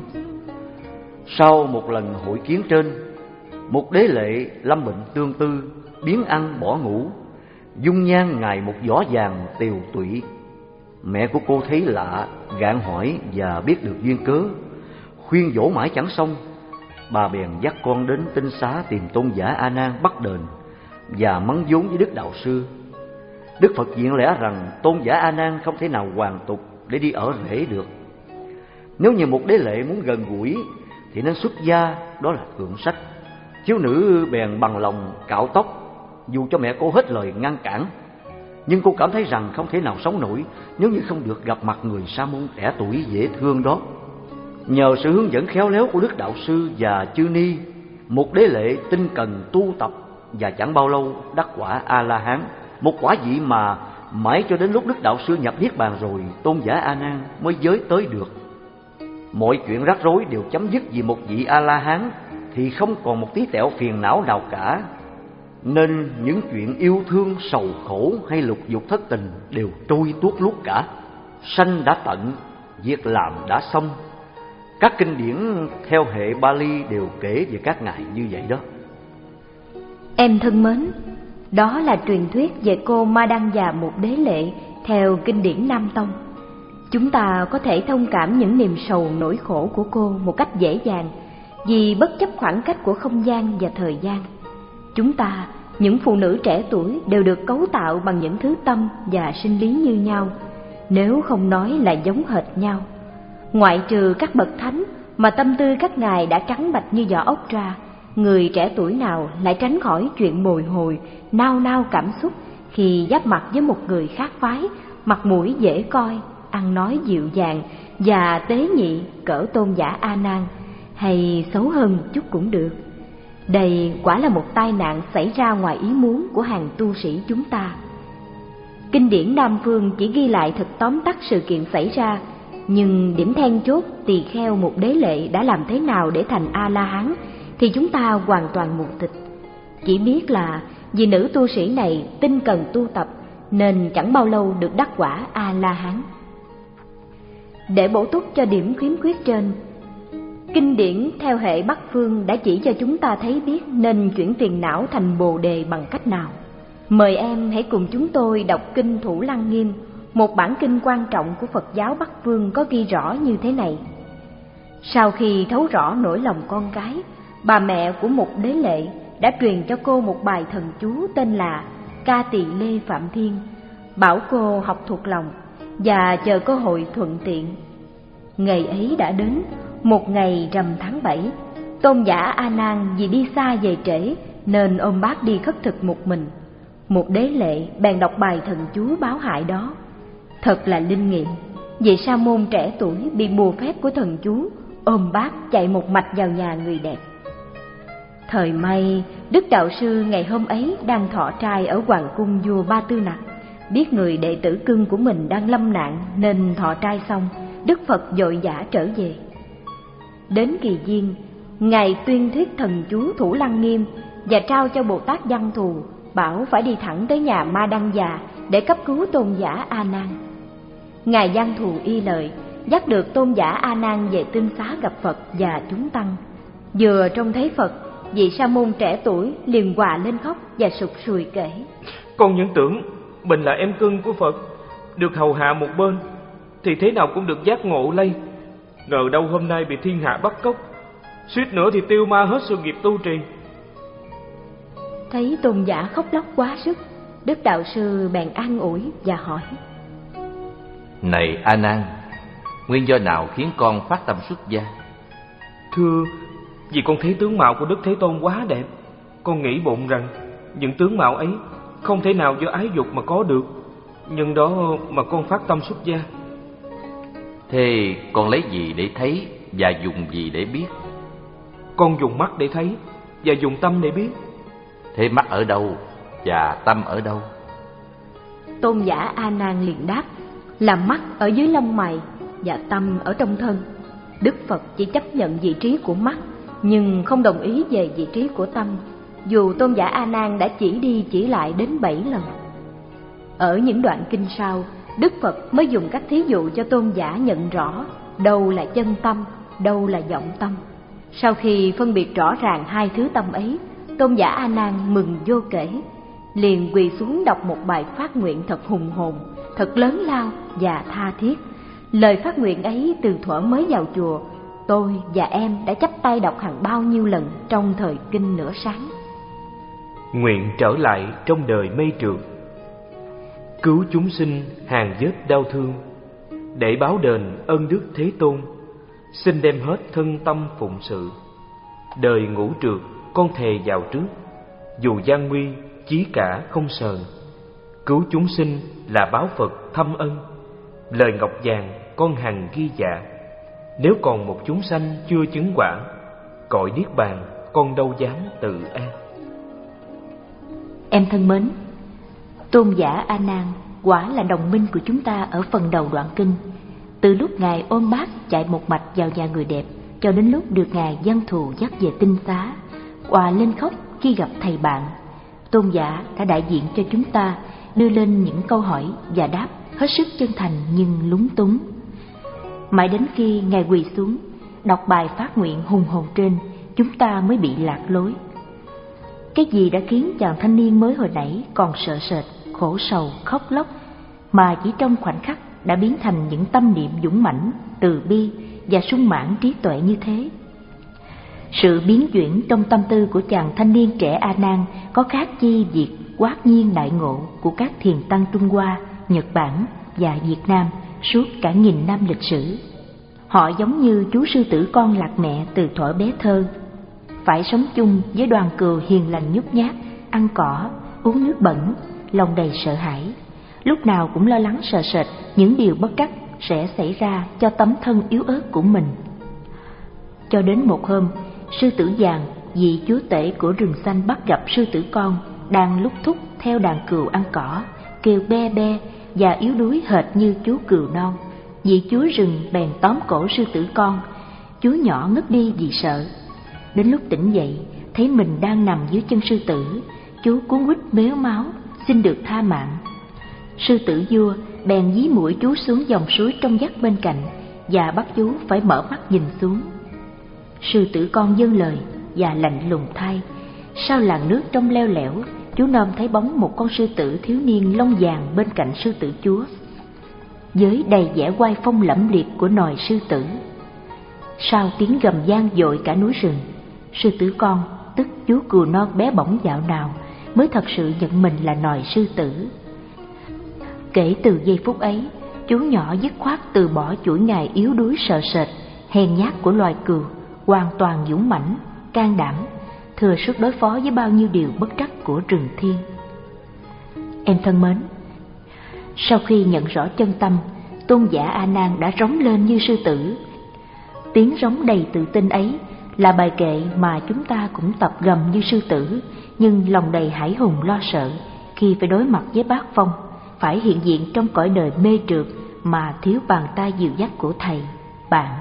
Sau một lần hội kiến trên, một Đế Lệ lâm bệnh tương tư, biến ăn bỏ ngủ, dung nhan ngày một gió vàng tiều tụy. Mẹ của cô thấy lạ, gạn hỏi và biết được duyên cớ, khuyên dỗ mãi chẳng xong. Bà bèn dắt con đến tinh xá tìm tôn giả A Nan bắt đền và mắng vốn với Đức đạo sư. Đức Phật diện lẽ rằng tôn giả A Nan không thể nào hoàn tục để đi ở rể được. Nếu như một Đế Lệ muốn gần gũi thì nên xuất gia, đó là thượng sách. Thiếu nữ bèn bằng lòng cạo tóc, dù cho mẹ cô hết lời ngăn cản. Nhưng cô cảm thấy rằng không thể nào sống nổi nếu như không được gặp mặt người sa môn trẻ tuổi dễ thương đó. Nhờ sự hướng dẫn khéo léo của Đức đạo sư và chư ni, một Đế Lệ tinh cần tu tập và chẳng bao lâu đắc quả A La Hán, một quả vị mà mãi cho đến lúc Đức đạo sư nhập niết bàn rồi, tôn giả A Nan mới giới tới được. Mọi chuyện rắc rối đều chấm dứt vì một vị A La Hán thì không còn một tí tẹo phiền não nào cả. Nên những chuyện yêu thương, sầu khổ hay lục dục thất tình đều trôi tuốt lút cả. Sanh đã tận, việc làm đã xong. Các kinh điển theo hệ Bali đều kể về các ngài như vậy đó. Em thân mến, đó là truyền thuyết về cô Ma Đăng Già Mục Đế Lệ theo kinh điển Nam Tông. Chúng ta có thể thông cảm những niềm sầu nỗi khổ của cô một cách dễ dàng, vì bất chấp khoảng cách của không gian và thời gian, chúng ta, những phụ nữ trẻ tuổi đều được cấu tạo bằng những thứ tâm và sinh lý như nhau, nếu không nói là giống hệt nhau. Ngoại trừ các bậc thánh mà tâm tư các ngài đã trắng bạch như vỏ ốc ra, người trẻ tuổi nào lại tránh khỏi chuyện bồi hồi, nao nao cảm xúc khi giáp mặt với một người khác phái, mặt mũi dễ coi, ăn nói dịu dàng và tế nhị cỡ tôn giả A Nan, hay xấu hơn một chút cũng được. Đây quả là một tai nạn xảy ra ngoài ý muốn của hàng tu sĩ chúng ta. Kinh điển Nam Phương chỉ ghi lại thật tóm tắt sự kiện xảy ra, nhưng điểm then chốt tỳ kheo một Đế Lệ đã làm thế nào để thành A-la-hán thì chúng ta hoàn toàn mù tịch. Chỉ biết là vì nữ tu sĩ này tinh cần tu tập nên chẳng bao lâu được đắc quả A-la-hán. Để bổ túc cho điểm khiếm khuyết trên, kinh điển theo hệ Bắc Phương đã chỉ cho chúng ta thấy biết nên chuyển tiền não thành Bồ Đề bằng cách nào. Mời em hãy cùng chúng tôi đọc kinh Thủ Lăng Nghiêm, một bản kinh quan trọng của Phật giáo Bắc Phương có ghi rõ như thế này. Sau khi thấu rõ nỗi lòng con cái, bà mẹ của một Đế Lệ đã truyền cho cô một bài thần chú tên là Ca Tỳ Lê Phạm Thiên, bảo cô học thuộc lòng và chờ cơ hội thuận tiện. Ngày ấy đã đến, một ngày rằm tháng bảy, tôn giả A Nan vì đi xa về trễ nên ôm bát đi khất thực một mình. Một Đế Lệ bèn đọc bài thần chú báo hại đó. Thật là linh nghiệm, vị sa môn trẻ tuổi bị bùa phép của thần chú, ôm bát chạy một mạch vào nhà người đẹp. Thời may, Đức đạo sư ngày hôm ấy đang thọ trai ở hoàng cung vua Ba Tư Nặc, biết người đệ tử cưng của mình đang lâm nạn nên thọ trai xong, Đức Phật vội vã trở về. Đến kỳ viên, ngài tuyên thuyết thần chú Thủ Lăng Nghiêm và trao cho Bồ Tát Văn Thù, bảo phải đi thẳng tới nhà Ma Đăng Già để cấp cứu tôn giả A Nan. Ngài Văn Thù y lời dắt được tôn giả A Nan về tinh xá gặp Phật và chúng tăng. Vừa trông thấy Phật, vị sa môn trẻ tuổi liền òa lên khóc và sụt sùi kể: Con những tưởng mình là em cưng của Phật, được hầu hạ một bên, thì thế nào cũng được giác ngộ lây. Ngờ đâu hôm nay bị thiên hạ bắt cóc, suýt nữa thì tiêu ma hết sự nghiệp tu trì. Thấy tôn giả khóc lóc quá sức, Đức Đạo Sư bèn an ủi và hỏi: Này A Nan, nguyên do nào khiến con phát tâm xuất gia? Thưa, vì con thấy tướng mạo của Đức Thế Tôn quá đẹp. Con nghĩ bụng rằng những tướng mạo ấy không thể nào do ái dục mà có được, nhưng đó mà con phát tâm xuất gia. Thế con lấy gì để thấy và dùng gì để biết? Con dùng mắt để thấy và dùng tâm để biết. Thế mắt ở đâu và tâm ở đâu? Tôn giả A Nan liền đáp: là mắt ở dưới lông mày và tâm ở trong thân. Đức Phật chỉ chấp nhận vị trí của mắt, nhưng không đồng ý về vị trí của tâm, dù tôn giả A Nan đã chỉ đi chỉ lại đến bảy lần. Ở những đoạn kinh sau, Đức Phật mới dùng các thí dụ cho tôn giả nhận rõ đâu là chân tâm, đâu là vọng tâm. Sau khi phân biệt rõ ràng hai thứ tâm ấy, tôn giả A Nan mừng vô kể, liền quỳ xuống đọc một bài phát nguyện thật hùng hồn, thật lớn lao và tha thiết. Lời phát nguyện ấy từ thuở mới vào chùa, tôi và em đã chắp tay đọc hàng bao nhiêu lần trong thời kinh nửa sáng. Nguyện trở lại trong đời mê trượt, cứu chúng sinh hàng vết đau thương, để báo đền ơn Đức Thế Tôn, xin đem hết thân tâm phụng sự. Đời ngũ trượt con thề vào trước, dù gian nguy chí cả không sờn. Cứu chúng sinh là báo Phật thâm ân, lời ngọc vàng con hằng ghi dạ. Nếu còn một chúng sanh chưa chứng quả, cõi niết bàn con đâu dám tự an. Em thân mến, tôn giả A Nan quả là đồng minh của chúng ta ở phần đầu đoạn kinh. Từ lúc ngài ôm bát chạy một mạch vào nhà người đẹp, cho đến lúc được ngài Văn Thù dắt về tinh xá, òa lên khóc khi gặp thầy bạn, tôn giả đã đại diện cho chúng ta đưa lên những câu hỏi và đáp hết sức chân thành nhưng lúng túng. Mãi đến khi ngài quỳ xuống đọc bài phát nguyện hùng hồn trên, chúng ta mới bị lạc lối. Cái gì đã khiến chàng thanh niên mới hồi nãy còn sợ sệt, khổ sầu, khóc lóc, mà chỉ trong khoảnh khắc đã biến thành những tâm niệm dũng mãnh, từ bi và sung mãn trí tuệ như thế? Sự biến chuyển trong tâm tư của chàng thanh niên trẻ A Nan có khác chi việc quát nhiên đại ngộ của các thiền tăng Trung Hoa, Nhật Bản và Việt Nam suốt cả nghìn năm lịch sử. Họ giống như chú sư tử con lạc mẹ từ thuở bé thơ, phải sống chung với đoàn cừu hiền lành nhút nhát, ăn cỏ, uống nước bẩn, lòng đầy sợ hãi, lúc nào cũng lo lắng sợ sệt những điều bất trắc sẽ xảy ra cho tấm thân yếu ớt của mình. Cho đến một hôm, sư tử vàng, vị chúa tể của rừng xanh, bắt gặp sư tử con đang lúc thúc theo đàn cừu ăn cỏ, kêu be be và yếu đuối hệt như chú cừu non. Vị chúa rừng bèn tóm cổ sư tử con. Chú nhỏ ngất đi vì sợ. Đến lúc tỉnh dậy, thấy mình đang nằm dưới chân sư tử, chú cuống quýt mếu máo xin được tha mạng. Sư tử vua bèn dí mũi chú xuống dòng suối trong vắt bên cạnh và bắt chú phải mở mắt nhìn xuống. Sư tử con vâng lời và lạnh lùng thay. Sau làn nước trong leo lẻo, chú nôm thấy bóng một con sư tử thiếu niên lông vàng bên cạnh sư tử chúa, với đầy vẻ oai phong lẫm liệt của nòi sư tử. Sau tiếng gầm vang dội cả núi rừng, sư tử con, tức chú cừu non bé bỏng dạo nào, mới thật sự nhận mình là nòi sư tử. Kể từ giây phút ấy, chú nhỏ dứt khoát từ bỏ chuỗi ngày yếu đuối sợ sệt, hèn nhát của loài cừu, hoàn toàn dũng mãnh, can đảm, thừa sức đối phó với bao nhiêu điều bất trắc của rừng thiên. Em thân mến, sau khi nhận rõ chân tâm, tôn giả A Nan đã rống lên như sư tử. Tiếng rống đầy tự tin ấy là bài kệ mà chúng ta cũng tập gầm như sư tử, nhưng lòng đầy hãi hùng lo sợ khi phải đối mặt với bát phong, phải hiện diện trong cõi đời mê trượt mà thiếu bàn tay dìu dắt của thầy, bạn.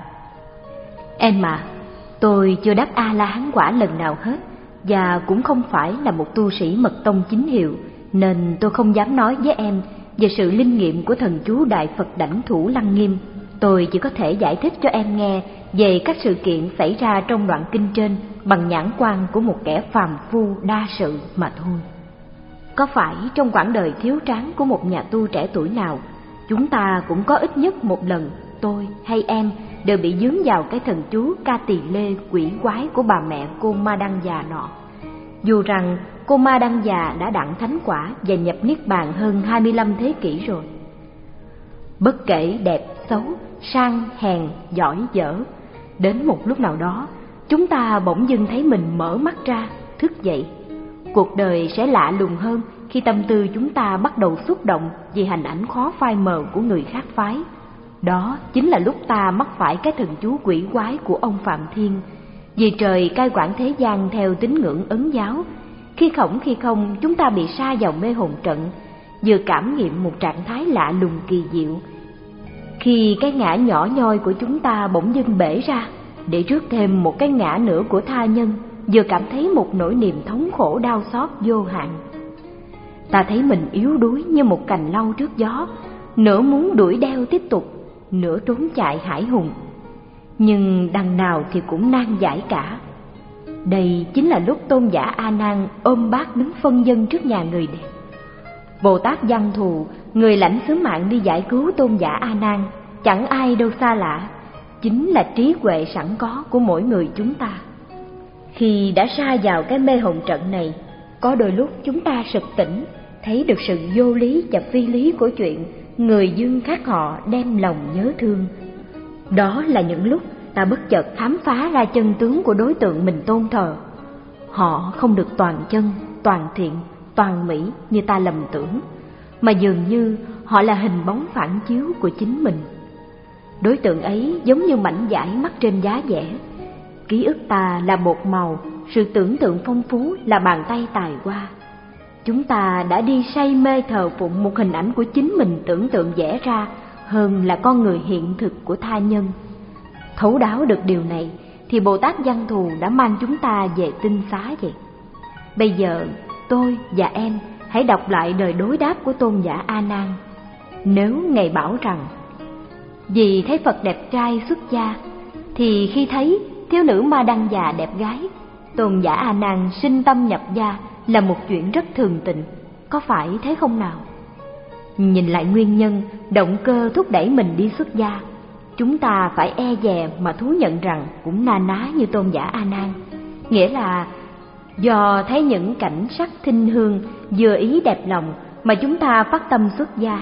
Em à, tôi chưa đắc A-la-hán quả lần nào hết, và cũng không phải là một tu sĩ mật tông chính hiệu, nên tôi không dám nói với em về sự linh nghiệm của thần chú Đại Phật Đảnh Thủ Lăng Nghiêm. Tôi chỉ có thể giải thích cho em nghe về các sự kiện xảy ra trong đoạn kinh trên bằng nhãn quan của một kẻ phàm phu đa sự mà thôi. Có phải trong quãng đời thiếu tráng của một nhà tu trẻ tuổi nào, chúng ta cũng có ít nhất một lần, tôi hay em đều bị dướng vào cái thần chú Ca Tỳ Lê quỷ quái của bà mẹ cô Ma Đăng già nọ. Dù rằng cô Ma Đăng già đã đặng thánh quả và nhập niết bàn hơn hai mươi lăm thế kỷ rồi. Bất kể đẹp, xấu, sang, hèn, giỏi, dở, đến một lúc nào đó, chúng ta bỗng dưng thấy mình mở mắt ra, thức dậy. Cuộc đời sẽ lạ lùng hơn khi tâm tư chúng ta bắt đầu xúc động vì hình ảnh khó phai mờ của người khác phái. Đó chính là lúc ta mắc phải cái thần chú quỷ quái của ông Phạm Thiên. Vì trời cai quản thế gian theo tín ngưỡng Ấn giáo, khi khổng khi không chúng ta bị sa vào mê hồn trận, vừa cảm nghiệm một trạng thái lạ lùng kỳ diệu. Khi cái ngã nhỏ nhoi của chúng ta bỗng dưng bể ra, để rước thêm một cái ngã nữa của tha nhân, vừa cảm thấy một nỗi niềm thống khổ đau xót vô hạn. Ta thấy mình yếu đuối như một cành lau trước gió, nửa muốn đuổi đeo tiếp tục, nửa trốn chạy hãi hùng. Nhưng đằng nào thì cũng nan giải cả. Đây chính là lúc tôn giả A Nan ôm bát đứng phân dân trước nhà người đẹp. Bồ Tát Văn Thù, người lãnh sứ mạng đi giải cứu tôn giả A Nan, chẳng ai đâu xa lạ, chính là trí huệ sẵn có của mỗi người chúng ta. Khi đã sa vào cái mê hồn trận này, có đôi lúc chúng ta sực tỉnh, thấy được sự vô lý và phi lý của chuyện người dưng khác họ đem lòng nhớ thương. Đó là những lúc ta bất chợt khám phá ra chân tướng của đối tượng mình tôn thờ. Họ không được toàn chân, toàn thiện, toàn mỹ như ta lầm tưởng, mà dường như họ là hình bóng phản chiếu của chính mình. Đối tượng ấy giống như mảnh vải mắc trên giá vẽ. Ký ức ta là bột màu, sự tưởng tượng phong phú là bàn tay tài hoa. Chúng ta đã đi say mê thờ phụng một hình ảnh của chính mình tưởng tượng vẽ ra hơn là con người hiện thực của tha nhân. Thấu đáo được điều này thì Bồ Tát Văn Thù đã mang chúng ta về tinh xá vậy. Bây giờ tôi và em hãy đọc lại lời đối đáp của tôn giả A Nan. Nếu Ngài bảo rằng vì thấy Phật đẹp trai xuất gia, thì khi thấy thiếu nữ Ma Đăng già đẹp gái, tôn giả A Nan sinh tâm nhập gia là một chuyện rất thường tình, có phải thế không nào? Nhìn lại nguyên nhân, động cơ thúc đẩy mình đi xuất gia, chúng ta phải e dè mà thú nhận rằng cũng na ná như tôn giả A Nan, nghĩa là do thấy những cảnh sắc thinh hương vừa ý đẹp lòng mà chúng ta phát tâm xuất gia.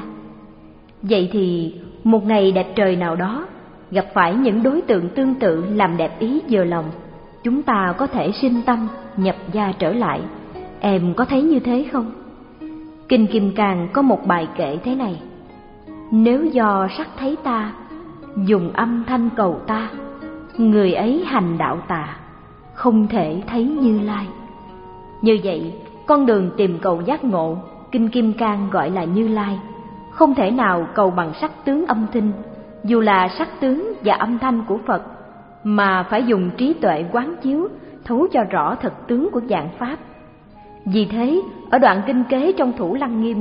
Vậy thì một ngày đẹp trời nào đó, gặp phải những đối tượng tương tự làm đẹp ý vừa lòng, chúng ta có thể sinh tâm nhập gia trở lại. Em có thấy như thế không? Kinh Kim Cang có một bài kệ thế này: nếu do sắc thấy ta, dùng âm thanh cầu ta, người ấy hành đạo tà, không thể thấy Như Lai. Như vậy, con đường tìm cầu giác ngộ, Kinh Kim Cang gọi là Như Lai, không thể nào cầu bằng sắc tướng âm thanh, dù là sắc tướng và âm thanh của Phật, mà phải dùng trí tuệ quán chiếu, thấu cho rõ thật tướng của vạn pháp. Vì thế, ở đoạn kinh kế trong Thủ Lăng Nghiêm,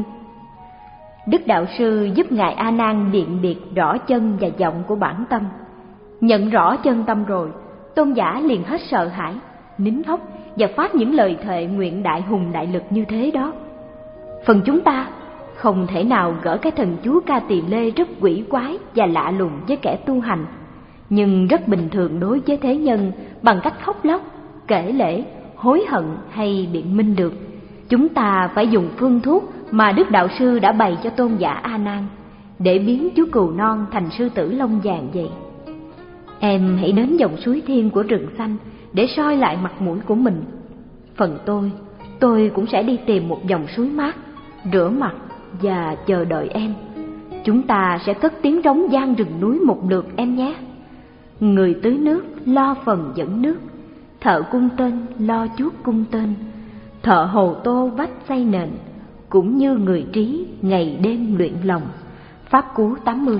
Đức Đạo Sư giúp Ngài A Nan biện biệt rõ chân và vọng của bản tâm. Nhận rõ chân tâm rồi, tôn giả liền hết sợ hãi, nín hốc và phát những lời thệ nguyện đại hùng đại lực như thế đó. Phần chúng ta không thể nào gỡ cái thần chú Ca Tỳ Lê rất quỷ quái và lạ lùng với kẻ tu hành, nhưng rất bình thường đối với thế nhân bằng cách khóc lóc, kể lể, hối hận hay biện minh được. Chúng ta phải dùng phương thuốc mà Đức Đạo Sư đã bày cho tôn giả A Nan để biến chú cừu non thành sư tử lông vàng vậy. Em hãy đến dòng suối thiên của rừng xanh để soi lại mặt mũi của mình. Phần tôi, tôi cũng sẽ đi tìm một dòng suối mát, rửa mặt và chờ đợi em. Chúng ta sẽ cất tiếng rống vang rừng núi một lượt em nhé. Người tưới nước lo phần dẫn nước, thợ cung tên lo chuốt cung tên, thợ hồ tô vách xây nền, cũng như người trí ngày đêm luyện lòng. Pháp Cú tám mươi.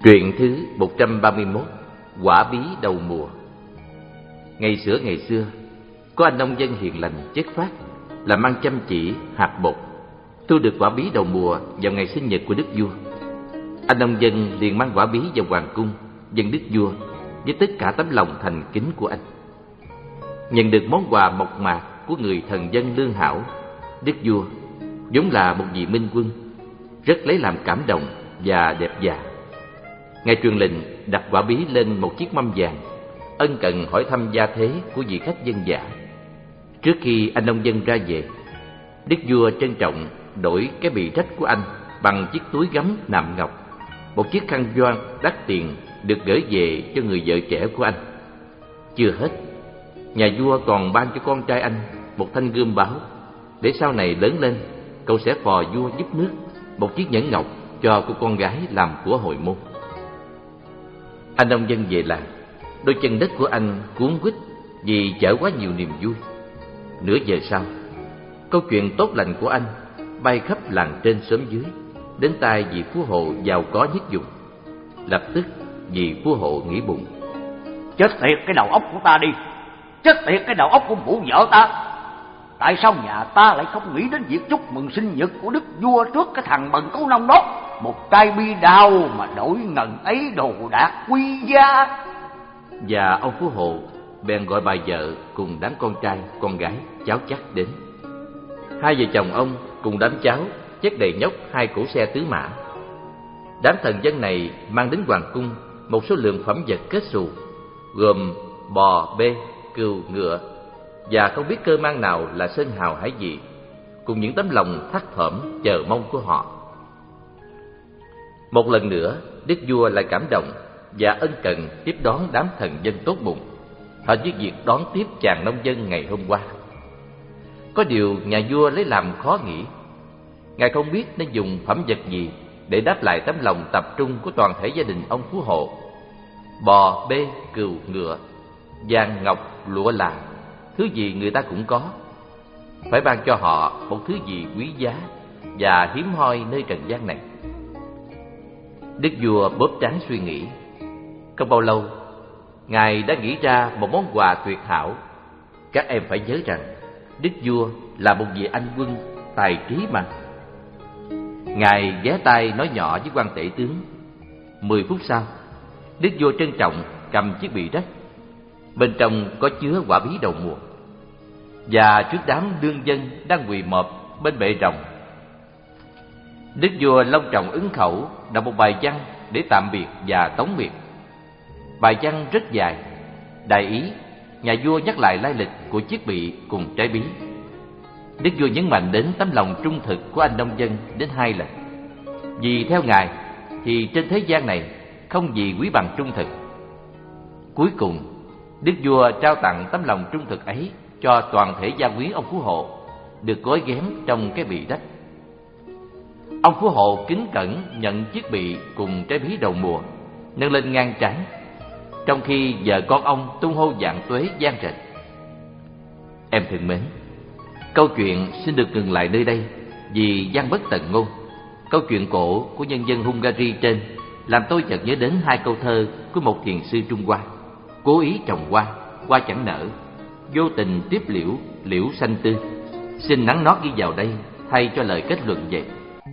Truyện thứ một trăm ba mươi mốt. Quả bí đầu mùa. Ngày xưa ngày xưa, có anh nông dân hiền lành chất phác, làm ăn chăm chỉ, hạt bột, thu được quả bí đầu mùa vào ngày sinh nhật của đức vua. Anh nông dân liền mang quả bí vào hoàng cung dâng đức vua với tất cả tấm lòng thành kính của anh. Nhận được món quà mộc mạc của người thần dân lương hảo, đức vua vốn là một vị minh quân, rất lấy làm cảm động và đẹp dạ. Ngài truyền lệnh đặt quả bí lên một chiếc mâm vàng, ân cần hỏi thăm gia thế của vị khách dân dã. Trước khi anh nông dân ra về, đức vua trân trọng đổi cái bị rách của anh bằng chiếc túi gấm nạm ngọc, một chiếc khăn voan đắt tiền được gửi về cho người vợ trẻ của anh. Chưa hết, nhà vua còn ban cho con trai anh một thanh gươm báo, để sau này lớn lên cậu sẽ phò vua giúp nước, một chiếc nhẫn ngọc cho cô con gái làm của hồi môn. Anh nông dân về làng, đôi chân đất của anh cuốn quýt vì chở quá nhiều niềm vui. Nửa giờ sau, câu chuyện tốt lành của anh bay khắp làng trên xóm dưới, đến tai vị phú hộ giàu có nhất vùng. Lập tức vị phú hộ nghĩ bụng: chết tiệt cái đầu óc của ta đi, chết tiệt cái đầu óc của mụ vợ ta. Tại sao nhà ta lại không nghĩ đến việc chúc mừng sinh nhật của đức vua trước cái thằng bần cấu nông đó? Một chai bi đao mà đổi ngần ấy đồ đạc quý giá. Và ông phú hộ bèn gọi bà vợ cùng đám con trai, con gái, cháu chắc đến. Hai vợ chồng ông cùng đám cháu chất đầy nhóc hai cỗ xe tứ mã. Đám thần dân này mang đến hoàng cung một số lượng phẩm vật kết xù, gồm bò, bê, cừu, ngựa, và không biết cơ mang nào là sơn hào hải vị, cùng những tấm lòng thắt thỏm chờ mong của họ. Một lần nữa, đức vua lại cảm động và ân cần tiếp đón đám thần dân tốt bụng, hệt như việc đón tiếp chàng nông dân ngày hôm qua. Có điều nhà vua lấy làm khó nghĩ. Ngài không biết nên dùng phẩm vật gì để đáp lại tấm lòng tập trung của toàn thể gia đình ông phú hộ. Bò, bê, cừu, ngựa, vàng, ngọc, lụa là thứ gì người ta cũng có. Phải ban cho họ một thứ gì quý giá và hiếm hoi nơi trần gian này. Đức vua bóp trán suy nghĩ. Không bao lâu, Ngài đã nghĩ ra một món quà tuyệt hảo. Các em phải nhớ rằng đức vua là một vị anh quân tài trí mà. Ngài ghé tai nói nhỏ với quan tể tướng. Mười phút sau, đức vua trân trọng cầm chiếc bị rách. Bên trong có chứa quả bí đầu mùa. Và trước đám đương dân đang quỳ mọp bên bệ rồng, đức vua long trọng ứng khẩu đọc một bài văn để tạm biệt và tống biệt. Bài văn rất dài, đại ý nhà vua nhắc lại lai lịch của chiếc bị cùng trái bí. Đức vua nhấn mạnh đến tấm lòng trung thực của anh nông dân đến hai lần. Vì theo ngài thì trên thế gian này không gì quý bằng trung thực. Cuối cùng, đức vua trao tặng tấm lòng trung thực ấy cho toàn thể gia quyến ông phú hộ, được gói ghém trong cái bị rách. Ông phú hộ kính cẩn nhận chiếc bị cùng trái bí đầu mùa, nâng lên ngang trán, trong khi vợ con ông tung hô vạn tuế vang rền. Em thân mến, câu chuyện xin được ngừng lại nơi đây vì văn bất tận ngôn. Câu chuyện cổ của nhân dân Hungary trên làm tôi chợt nhớ đến hai câu thơ của một thiền sư Trung Hoa: cố ý trồng hoa, hoa chẳng nở; vô tình tiếp liễu, liễu xanh tươi. Xin nắn nót ghi vào đây thay cho lời kết luận vậy.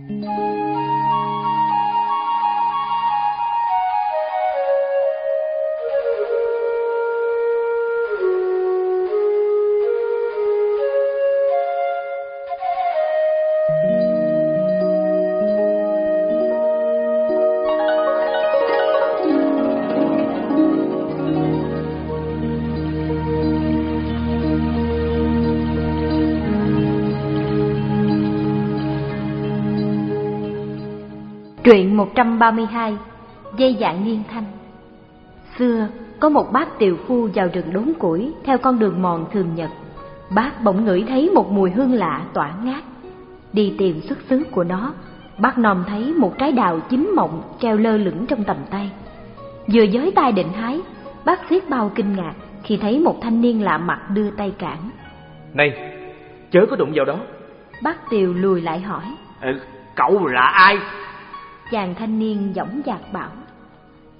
Truyện một trăm ba mươi hai. Dây dạng nghiêng thanh. Xưa có một bác tiều phu vào rừng đốn củi theo con đường mòn thường nhật. Bác bỗng ngửi thấy một mùi hương lạ tỏa ngát. Đi tìm xuất xứ của nó, bác nòm thấy một trái đào chín mọng treo lơ lửng trong tầm tay. Vừa giới tay định hái, bác xiết bao kinh ngạc khi thấy một thanh niên lạ mặt đưa tay cản. Này, chớ có đụng vào đó. Bác tiều lùi lại hỏi: ừ, Cậu là ai? Chàng thanh niên dõng dạc bảo: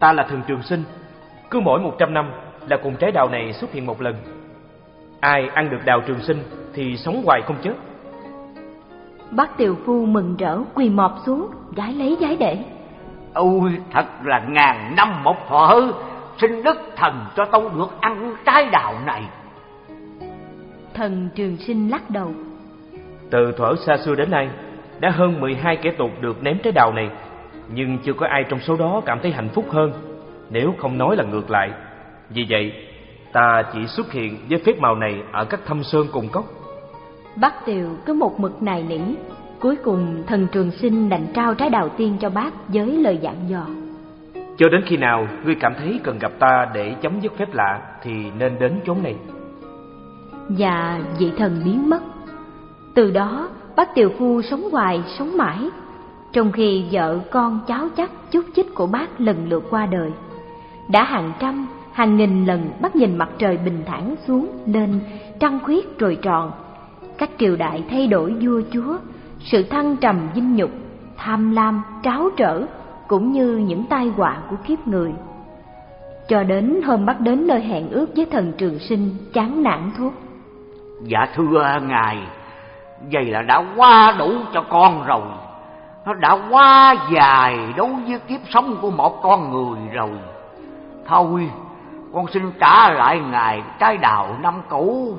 Ta là thần Trường Sinh. Cứ mỗi một trăm năm là cùng trái đào này xuất hiện một lần. Ai ăn được đào Trường Sinh thì sống hoài không chết. Bác tiều phu mừng rỡ quỳ mọp xuống, gái lấy gái để. Ôi, thật là ngàn năm một thuở, xin đức thần cho tao được ăn trái đào này. Thần Trường Sinh lắc đầu. Từ thuở xa xưa đến nay, đã hơn mười hai kẻ tục được ném trái đào này, nhưng chưa có ai trong số đó cảm thấy hạnh phúc hơn, nếu không nói là ngược lại. Vì vậy, ta chỉ xuất hiện với phép màu này ở các thâm sơn cùng cốc. Bác tiều cứ một mực nài nỉ. Cuối cùng thần Trường Sinh đành trao trái đào tiên cho bác với lời dặn dò: cho đến khi nào ngươi cảm thấy cần gặp ta để chấm dứt phép lạ thì nên đến chốn này. Và vị thần biến mất. Từ đó bác tiều phu sống hoài sống mãi, trong khi vợ con cháu chắc chúc chích của bác lần lượt qua đời. Đã hàng trăm hàng nghìn lần bác nhìn mặt trời bình thản xuống lên, trăng khuyết rồi tròn. Các triều đại thay đổi vua chúa, sự thăng trầm vinh nhục, tham lam, tráo trở, cũng như những tai họa của kiếp người. Cho đến hôm bác đến nơi hẹn ước với thần Trường Sinh, chán nản thốt: Dạ thưa ngài, vậy là đã quá đủ cho con rồi. Nó đã quá dài đối với kiếp sống của một con người rồi. Thôi, con xin trả lại ngài trái đào năm cũ.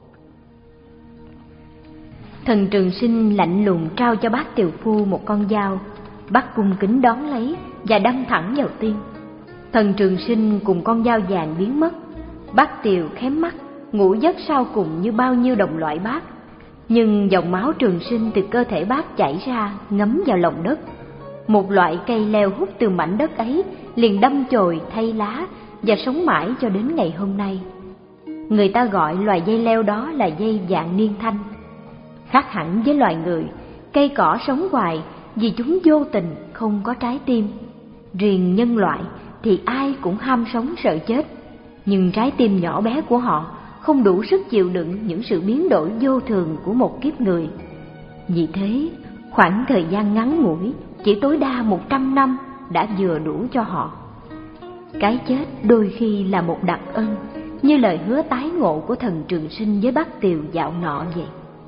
Thần Trường Sinh lạnh lùng trao cho bác tiều phu một con dao. Bác cung kính đón lấy và đâm thẳng vào tim. Thần Trường Sinh cùng con dao vàng biến mất. Bác tiều khém mắt, ngủ giấc sau cùng như bao nhiêu đồng loại bác. Nhưng dòng máu Trường Sinh từ cơ thể bác chảy ra, ngấm vào lòng đất. Một loại cây leo hút từ mảnh đất ấy liền đâm chồi thay lá và sống mãi cho đến ngày hôm nay. Người ta gọi loài dây leo đó là dây vạn niên thanh. Khác hẳn với loài người, cây cỏ sống hoài vì chúng vô tình, không có trái tim. Riêng nhân loại thì ai cũng ham sống sợ chết, nhưng trái tim nhỏ bé của họ không đủ sức chịu đựng những sự biến đổi vô thường của một kiếp người. Vì thế, khoảng thời gian ngắn ngủi, chỉ tối đa một trăm năm đã vừa đủ cho họ. Cái chết đôi khi là một đặc ân, như lời hứa tái ngộ của thần Trường Sinh với bác tiều dạo nọ vậy.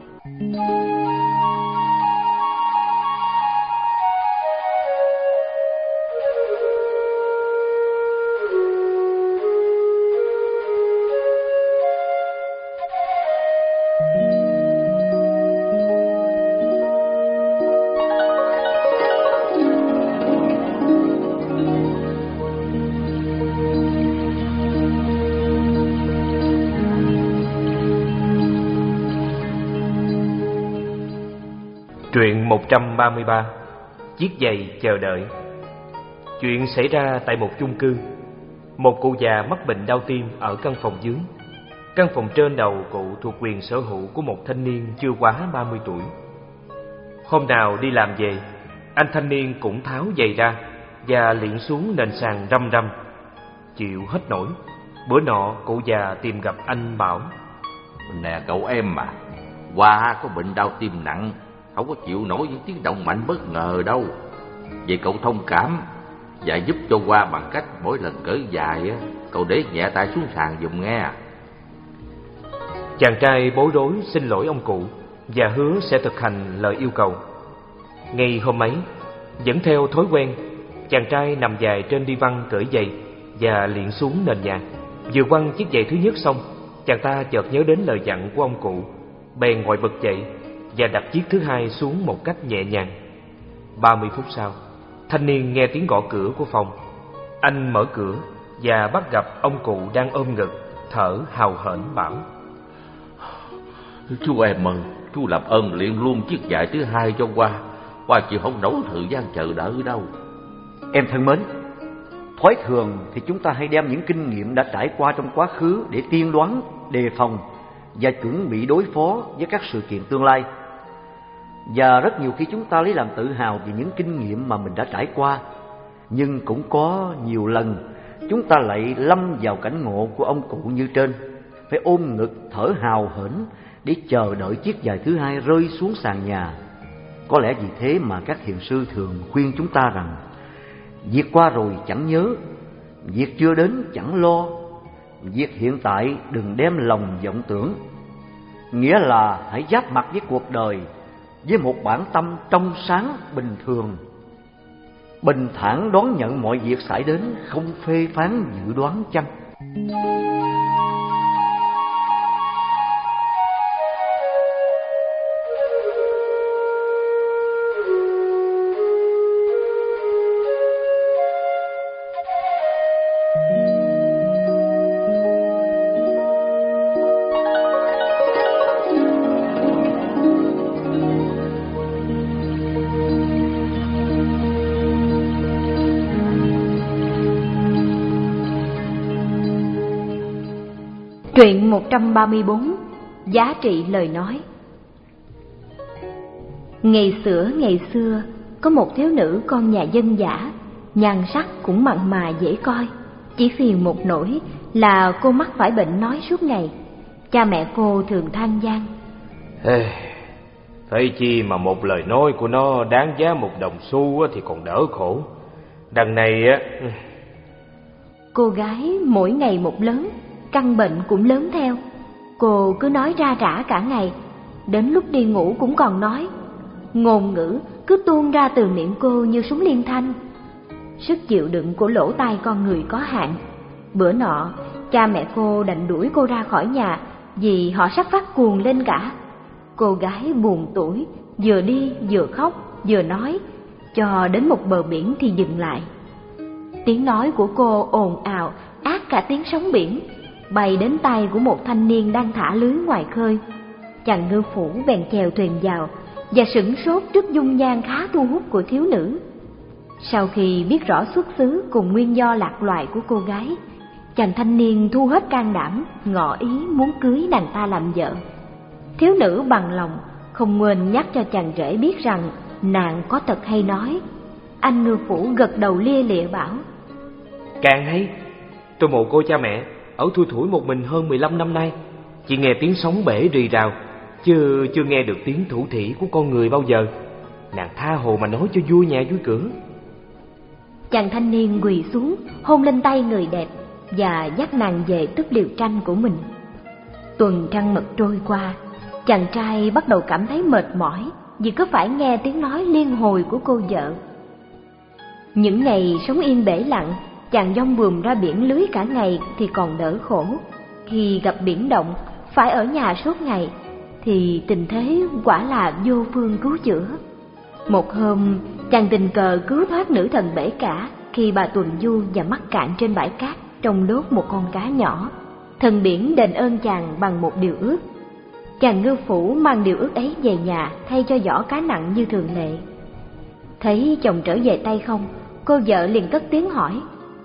Truyện một trăm ba mươi ba. Chiếc giày chờ đợi. Chuyện xảy ra tại một chung cư. Một cụ già mắc bệnh đau tim ở căn phòng dưới. Căn phòng trên đầu cụ thuộc quyền sở hữu của một thanh niên chưa quá ba mươi tuổi. Hôm nào đi làm về, anh thanh niên cũng tháo giày ra và liệng xuống nền sàn răm răm. Chịu hết nổi, bữa nọ cụ già tìm gặp anh bảo: Nè cậu em mà, Hoa có bệnh đau tim nặng, không có chịu nổi những tiếng động mạnh bất ngờ đâu. Vậy cậu thông cảm và giúp cho Hoa bằng cách mỗi lần cởi giày á, cậu để nhẹ tay xuống sàn giùm nghe. Chàng trai bối rối xin lỗi ông cụ và hứa sẽ thực hành lời yêu cầu. Ngay hôm ấy, vẫn theo thói quen, chàng trai nằm dài trên đi văn cởi giày và liệng xuống nền nhà. Vừa quăng chiếc giày thứ nhất xong, chàng ta chợt nhớ đến lời dặn của ông cụ, bèn ngồi bật dậy và đặt chiếc thứ hai xuống một cách nhẹ nhàng. Ba mươi phút sau, thanh niên nghe tiếng gõ cửa của phòng. Anh mở cửa và bắt gặp ông cụ đang ôm ngực, thở hào hển bảo: Chú em ơi, chú làm ơn liền luôn chiếc giày thứ hai cho Hoa. Hoa chịu không nổi thời gian chờ đợi đâu. Em thân mến, thói thường thì chúng ta hay đem những kinh nghiệm đã trải qua trong quá khứ để tiên đoán, đề phòng và chuẩn bị đối phó với các sự kiện tương lai. Và rất nhiều khi chúng ta lấy làm tự hào vì những kinh nghiệm mà mình đã trải qua. Nhưng cũng có nhiều lần chúng ta lại lâm vào cảnh ngộ của ông cụ như trên, phải ôm ngực thở hào hển để chờ đợi chiếc giày thứ hai rơi xuống sàn nhà. Có lẽ vì thế mà các thiền sư thường khuyên chúng ta rằng việc qua rồi chẳng nhớ, Việc chưa đến chẳng lo, việc hiện tại đừng đem lòng vọng tưởng. Nghĩa là hãy giáp mặt với cuộc đời với một bản tâm trong sáng bình thường, bình thản đón nhận mọi việc xảy đến, không phê phán dự đoán chăng. Truyện một trăm ba mươi bốn. Giá trị lời nói. Ngày xưa ngày xưa, có một thiếu nữ con nhà dân dã, nhan sắc cũng mặn mà dễ coi. Chỉ phiền một nỗi là cô mắc phải bệnh nói suốt ngày. Cha mẹ cô thường than vãn: Hey, thấy chi mà một lời nói của nó đáng giá một đồng xu thì còn đỡ khổ. Đằng này á. Cô gái mỗi ngày một lớn, căn bệnh cũng lớn theo. Cô cứ nói ra rả cả ngày, đến lúc đi ngủ cũng còn nói. Ngôn ngữ cứ tuôn ra từ miệng cô như súng liên thanh. Sức chịu đựng của lỗ tai con người có hạn. Bữa nọ, cha mẹ cô đành đuổi cô ra khỏi nhà vì họ sắp phát cuồng lên cả. Cô gái buồn tủi, vừa đi vừa khóc vừa nói, cho đến một bờ biển thì dừng lại. Tiếng nói của cô ồn ào át cả tiếng sóng biển, bay đến tai của một thanh niên đang thả lưới ngoài khơi. Chàng ngư phủ bèn chèo thuyền vào và sửng sốt trước dung nhan khá thu hút của thiếu nữ. Sau khi biết rõ xuất xứ cùng nguyên do lạc loài của cô gái, chàng thanh niên thu hết can đảm, ngỏ ý muốn cưới nàng ta làm vợ. Thiếu nữ bằng lòng, không quên nhắc cho chàng rể biết rằng nàng có tật hay nói. Anh ngư phủ gật đầu lia lịa bảo: Càng hay, tôi mồ côi cha mẹ, ở thui thủi một mình hơn mười lăm năm nay, chỉ nghe tiếng sóng bể rì rào, chứ chưa nghe được tiếng thủ thỉ của con người bao giờ. Nàng tha hồ mà nói cho vui nhà vui cửa. Chàng thanh niên quỳ xuống, hôn lên tay người đẹp và dắt nàng về túp liều tranh của mình. Tuần trăng mật trôi qua, chàng trai bắt đầu cảm thấy mệt mỏi vì cứ phải nghe tiếng nói liên hồi của cô vợ. Những ngày sống yên bể lặng, chàng dông buồm ra biển lưới cả ngày thì còn đỡ khổ. Khi gặp biển động, phải ở nhà suốt ngày, thì tình thế quả là vô phương cứu chữa. Một hôm, chàng tình cờ cứu thoát nữ thần bể cả khi bà tuần du và mắc cạn trên bãi cát trong đốt một con cá nhỏ. Thần biển đền ơn chàng bằng một điều ước. Chàng ngư phủ mang điều ước ấy về nhà thay cho giỏ cá nặng như thường lệ. Thấy chồng trở về tay không, cô vợ liền cất tiếng hỏi.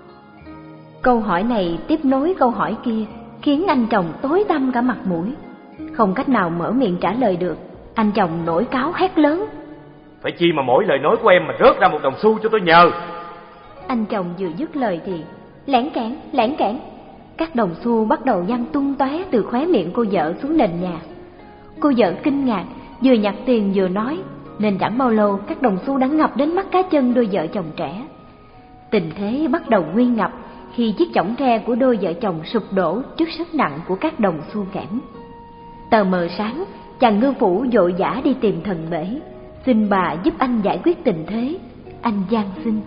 Câu hỏi này tiếp nối câu hỏi kia, khiến anh chồng tối tăm cả mặt mũi. Không cách nào mở miệng trả lời được, anh chồng nổi cáu hét lớn: Phải chi mà mỗi lời nói của em mà rớt ra một đồng xu cho tôi nhờ. Anh chồng vừa dứt lời thì lẻn cảng, lẻn cảng, các đồng xu bắt đầu văng tung tóe từ khóe miệng cô vợ xuống nền nhà. Cô vợ kinh ngạc, vừa nhặt tiền vừa nói, nên chẳng bao lâu các đồng xu đã ngập đến mắt cá chân đôi vợ chồng trẻ. Tình thế bắt đầu nguy ngập khi chiếc chõng tre của đôi vợ chồng sụp đổ trước sức nặng của các đồng xu kẽm. Tờ mờ sáng, chàng ngư phủ vội vã đi tìm thần bể, xin bà giúp anh giải quyết tình thế. Anh van xin: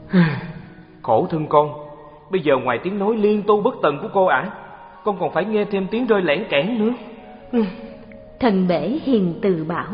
Khổ thân con, bây giờ ngoài tiếng nói liên tu bất tận của cô ả, con còn phải nghe thêm tiếng rơi lẻn kẽn nữa. Thần bể hiền từ bảo: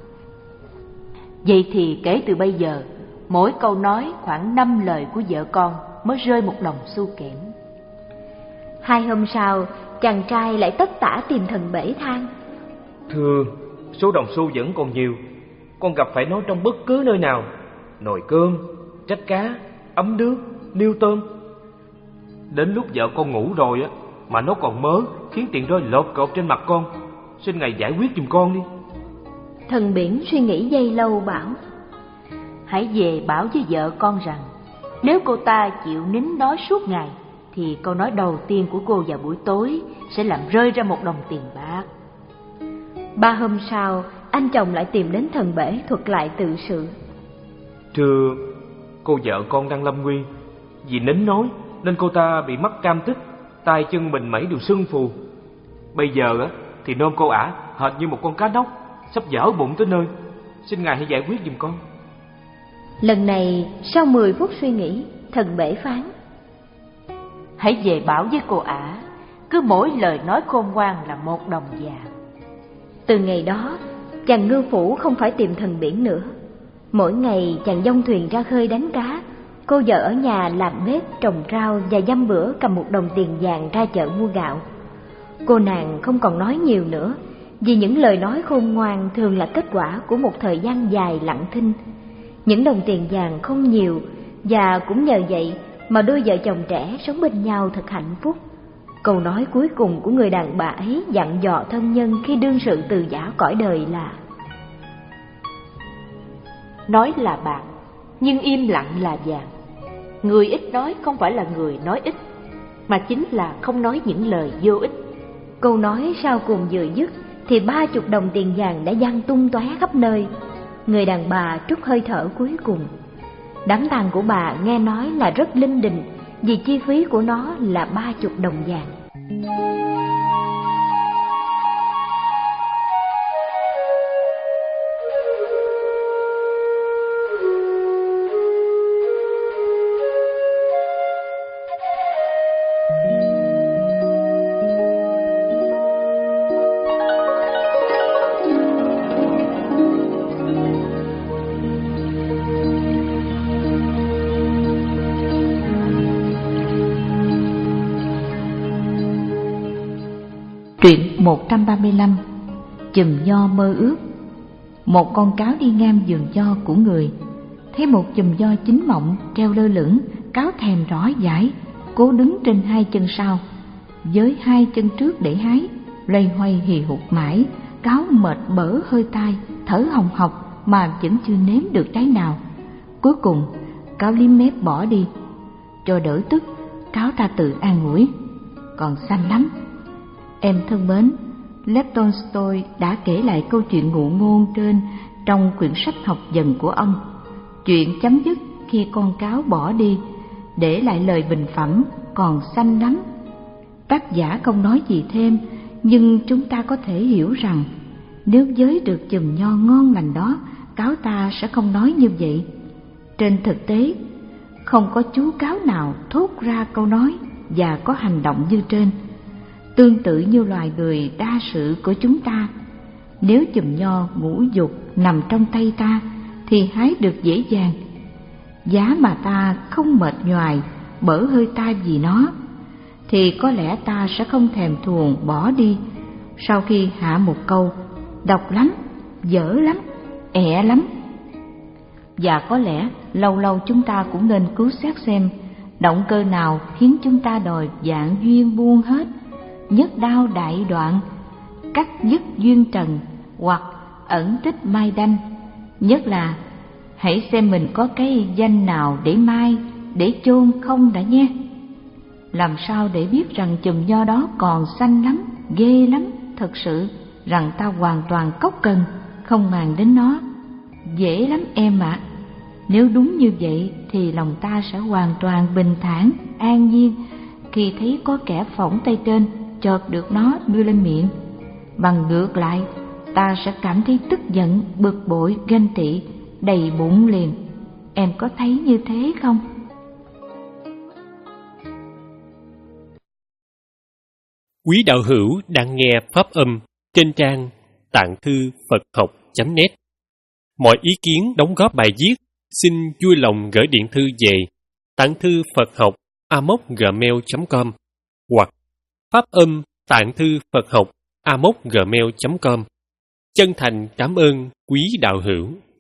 Vậy thì kể từ bây giờ, mỗi câu nói khoảng năm lời của vợ con mới rơi một đồng xu kẽm. Hai hôm sau, chàng trai lại tất tả tìm thần bể than: Thưa, số đồng xu vẫn còn nhiều, con gặp phải nó trong bất cứ nơi nào. Nồi cơm, trách cá, ấm nước, niêu tôm. Đến lúc vợ con ngủ rồi á, mà nó còn mớ, khiến tiền rơi lột cột trên mặt con. Xin ngài giải quyết giùm con đi. Thần biển suy nghĩ giây lâu bảo: Hãy về bảo với vợ con rằng, nếu cô ta chịu nín nói suốt ngày, thì câu nói đầu tiên của cô vào buổi tối sẽ làm rơi ra một đồng tiền bạc. Ba hôm sau, anh chồng lại tìm đến thần bể thuật lại tự sự. Thưa, cô vợ con đang lâm nguy. Vì nín nói nên cô ta bị mắc cam tích, tay chân mình mẩy đều sưng phù. Bây giờ á thì nôm cô ả hệt như một con cá nóc sắp dở bụng tới nơi. Xin ngài hãy giải quyết giùm con. Lần này sau mười phút suy nghĩ, thần bể phán: Hãy về bảo với cô ả, cứ mỗi lời nói khôn ngoan là một đồng vàng. Từ ngày đó, chàng ngư phủ không phải tìm thần biển nữa. Mỗi ngày chàng dông thuyền ra khơi đánh cá, cô vợ ở nhà làm bếp trồng rau và dăm bữa cầm một đồng tiền vàng ra chợ mua gạo. Cô nàng không còn nói nhiều nữa, vì những lời nói khôn ngoan thường là kết quả của một thời gian dài lặng thinh. Những đồng tiền vàng không nhiều, và cũng nhờ vậy mà đôi vợ chồng trẻ sống bên nhau thật hạnh phúc. Câu nói cuối cùng của người đàn bà ấy dặn dò thân nhân khi đương sự từ giã cõi đời là: Nói là bạc, nhưng im lặng là vàng. Người ít nói không phải là người nói ít, mà chính là không nói những lời vô ích. Câu nói sau cùng vừa dứt thì ba chục đồng tiền vàng đã văng tung tóe khắp nơi. Người đàn bà trút hơi thở cuối cùng. Đám tang của bà nghe nói là rất linh đình, vì chi phí của nó là ba chục đồng vàng. Truyện một trăm ba mươi lăm. Chùm nho mơ ước. Một con cáo đi ngang vườn nho của người, thấy một chùm nho chín mọng treo lơ lửng, cáo thèm rõ dãi, cố đứng trên hai chân sau, với hai chân trước để hái, loay hoay hì hục mãi, cáo mệt bở hơi tai, thở hồng hộc mà vẫn chưa nếm được trái nào. Cuối cùng cáo liếm mép bỏ đi. Cho đỡ tức, cáo ta tự an ủi: Còn xanh lắm. Em thân mến, Lev Tolstoy đã kể lại câu chuyện ngụ ngôn trên trong quyển sách học dần của ông. Chuyện chấm dứt khi con cáo bỏ đi, để lại lời bình phẩm: Còn xanh lắm. Tác giả không nói gì thêm, nhưng chúng ta có thể hiểu rằng nếu giới được chùm nho ngon lành đó, cáo ta sẽ không nói như vậy. Trên thực tế, không có chú cáo nào thốt ra câu nói và có hành động như trên. Tương tự như loài người đa sự của chúng ta, nếu chùm nho ngũ dục nằm trong tay ta thì hái được dễ dàng. Giá mà ta không mệt nhoài bở hơi tai vì nó, thì có lẽ ta sẽ không thèm thuồng bỏ đi sau khi hạ một câu: Độc lắm, dở lắm, ẹ lắm. Và có lẽ lâu lâu chúng ta cũng nên cứu xét xem động cơ nào khiến chúng ta đòi vạn duyên buông hết, nhất đao đại đoạn, cắt dứt duyên trần, hoặc ẩn tích mai đanh. Nhất là hãy xem mình có cái danh nào để mai, để chôn không đã nhé. Làm sao để biết rằng chùm nho đó còn xanh lắm, ghê lắm, thật sự, rằng ta hoàn toàn cốc cần, không màng đến nó? Dễ lắm em ạ. À. Nếu đúng như vậy thì lòng ta sẽ hoàn toàn bình thản, an nhiên khi thấy có kẻ phỏng tay trên chợt được nó đưa lên miệng. Bằng ngược lại, ta sẽ cảm thấy tức giận, bực bội, ganh tị, đầy bụng liền. Em có thấy như thế không? Quý đạo hữu đang nghe pháp âm trên trang tạng thư Phật học chấm net. Mọi ý kiến đóng góp bài viết xin vui lòng gửi điện thư về tạng thư Phật học a m o gmail chấm com hoặc pháp âm tạng thư Phật học a m o gmail chấm com. Chân thành cảm ơn quý đạo hữu.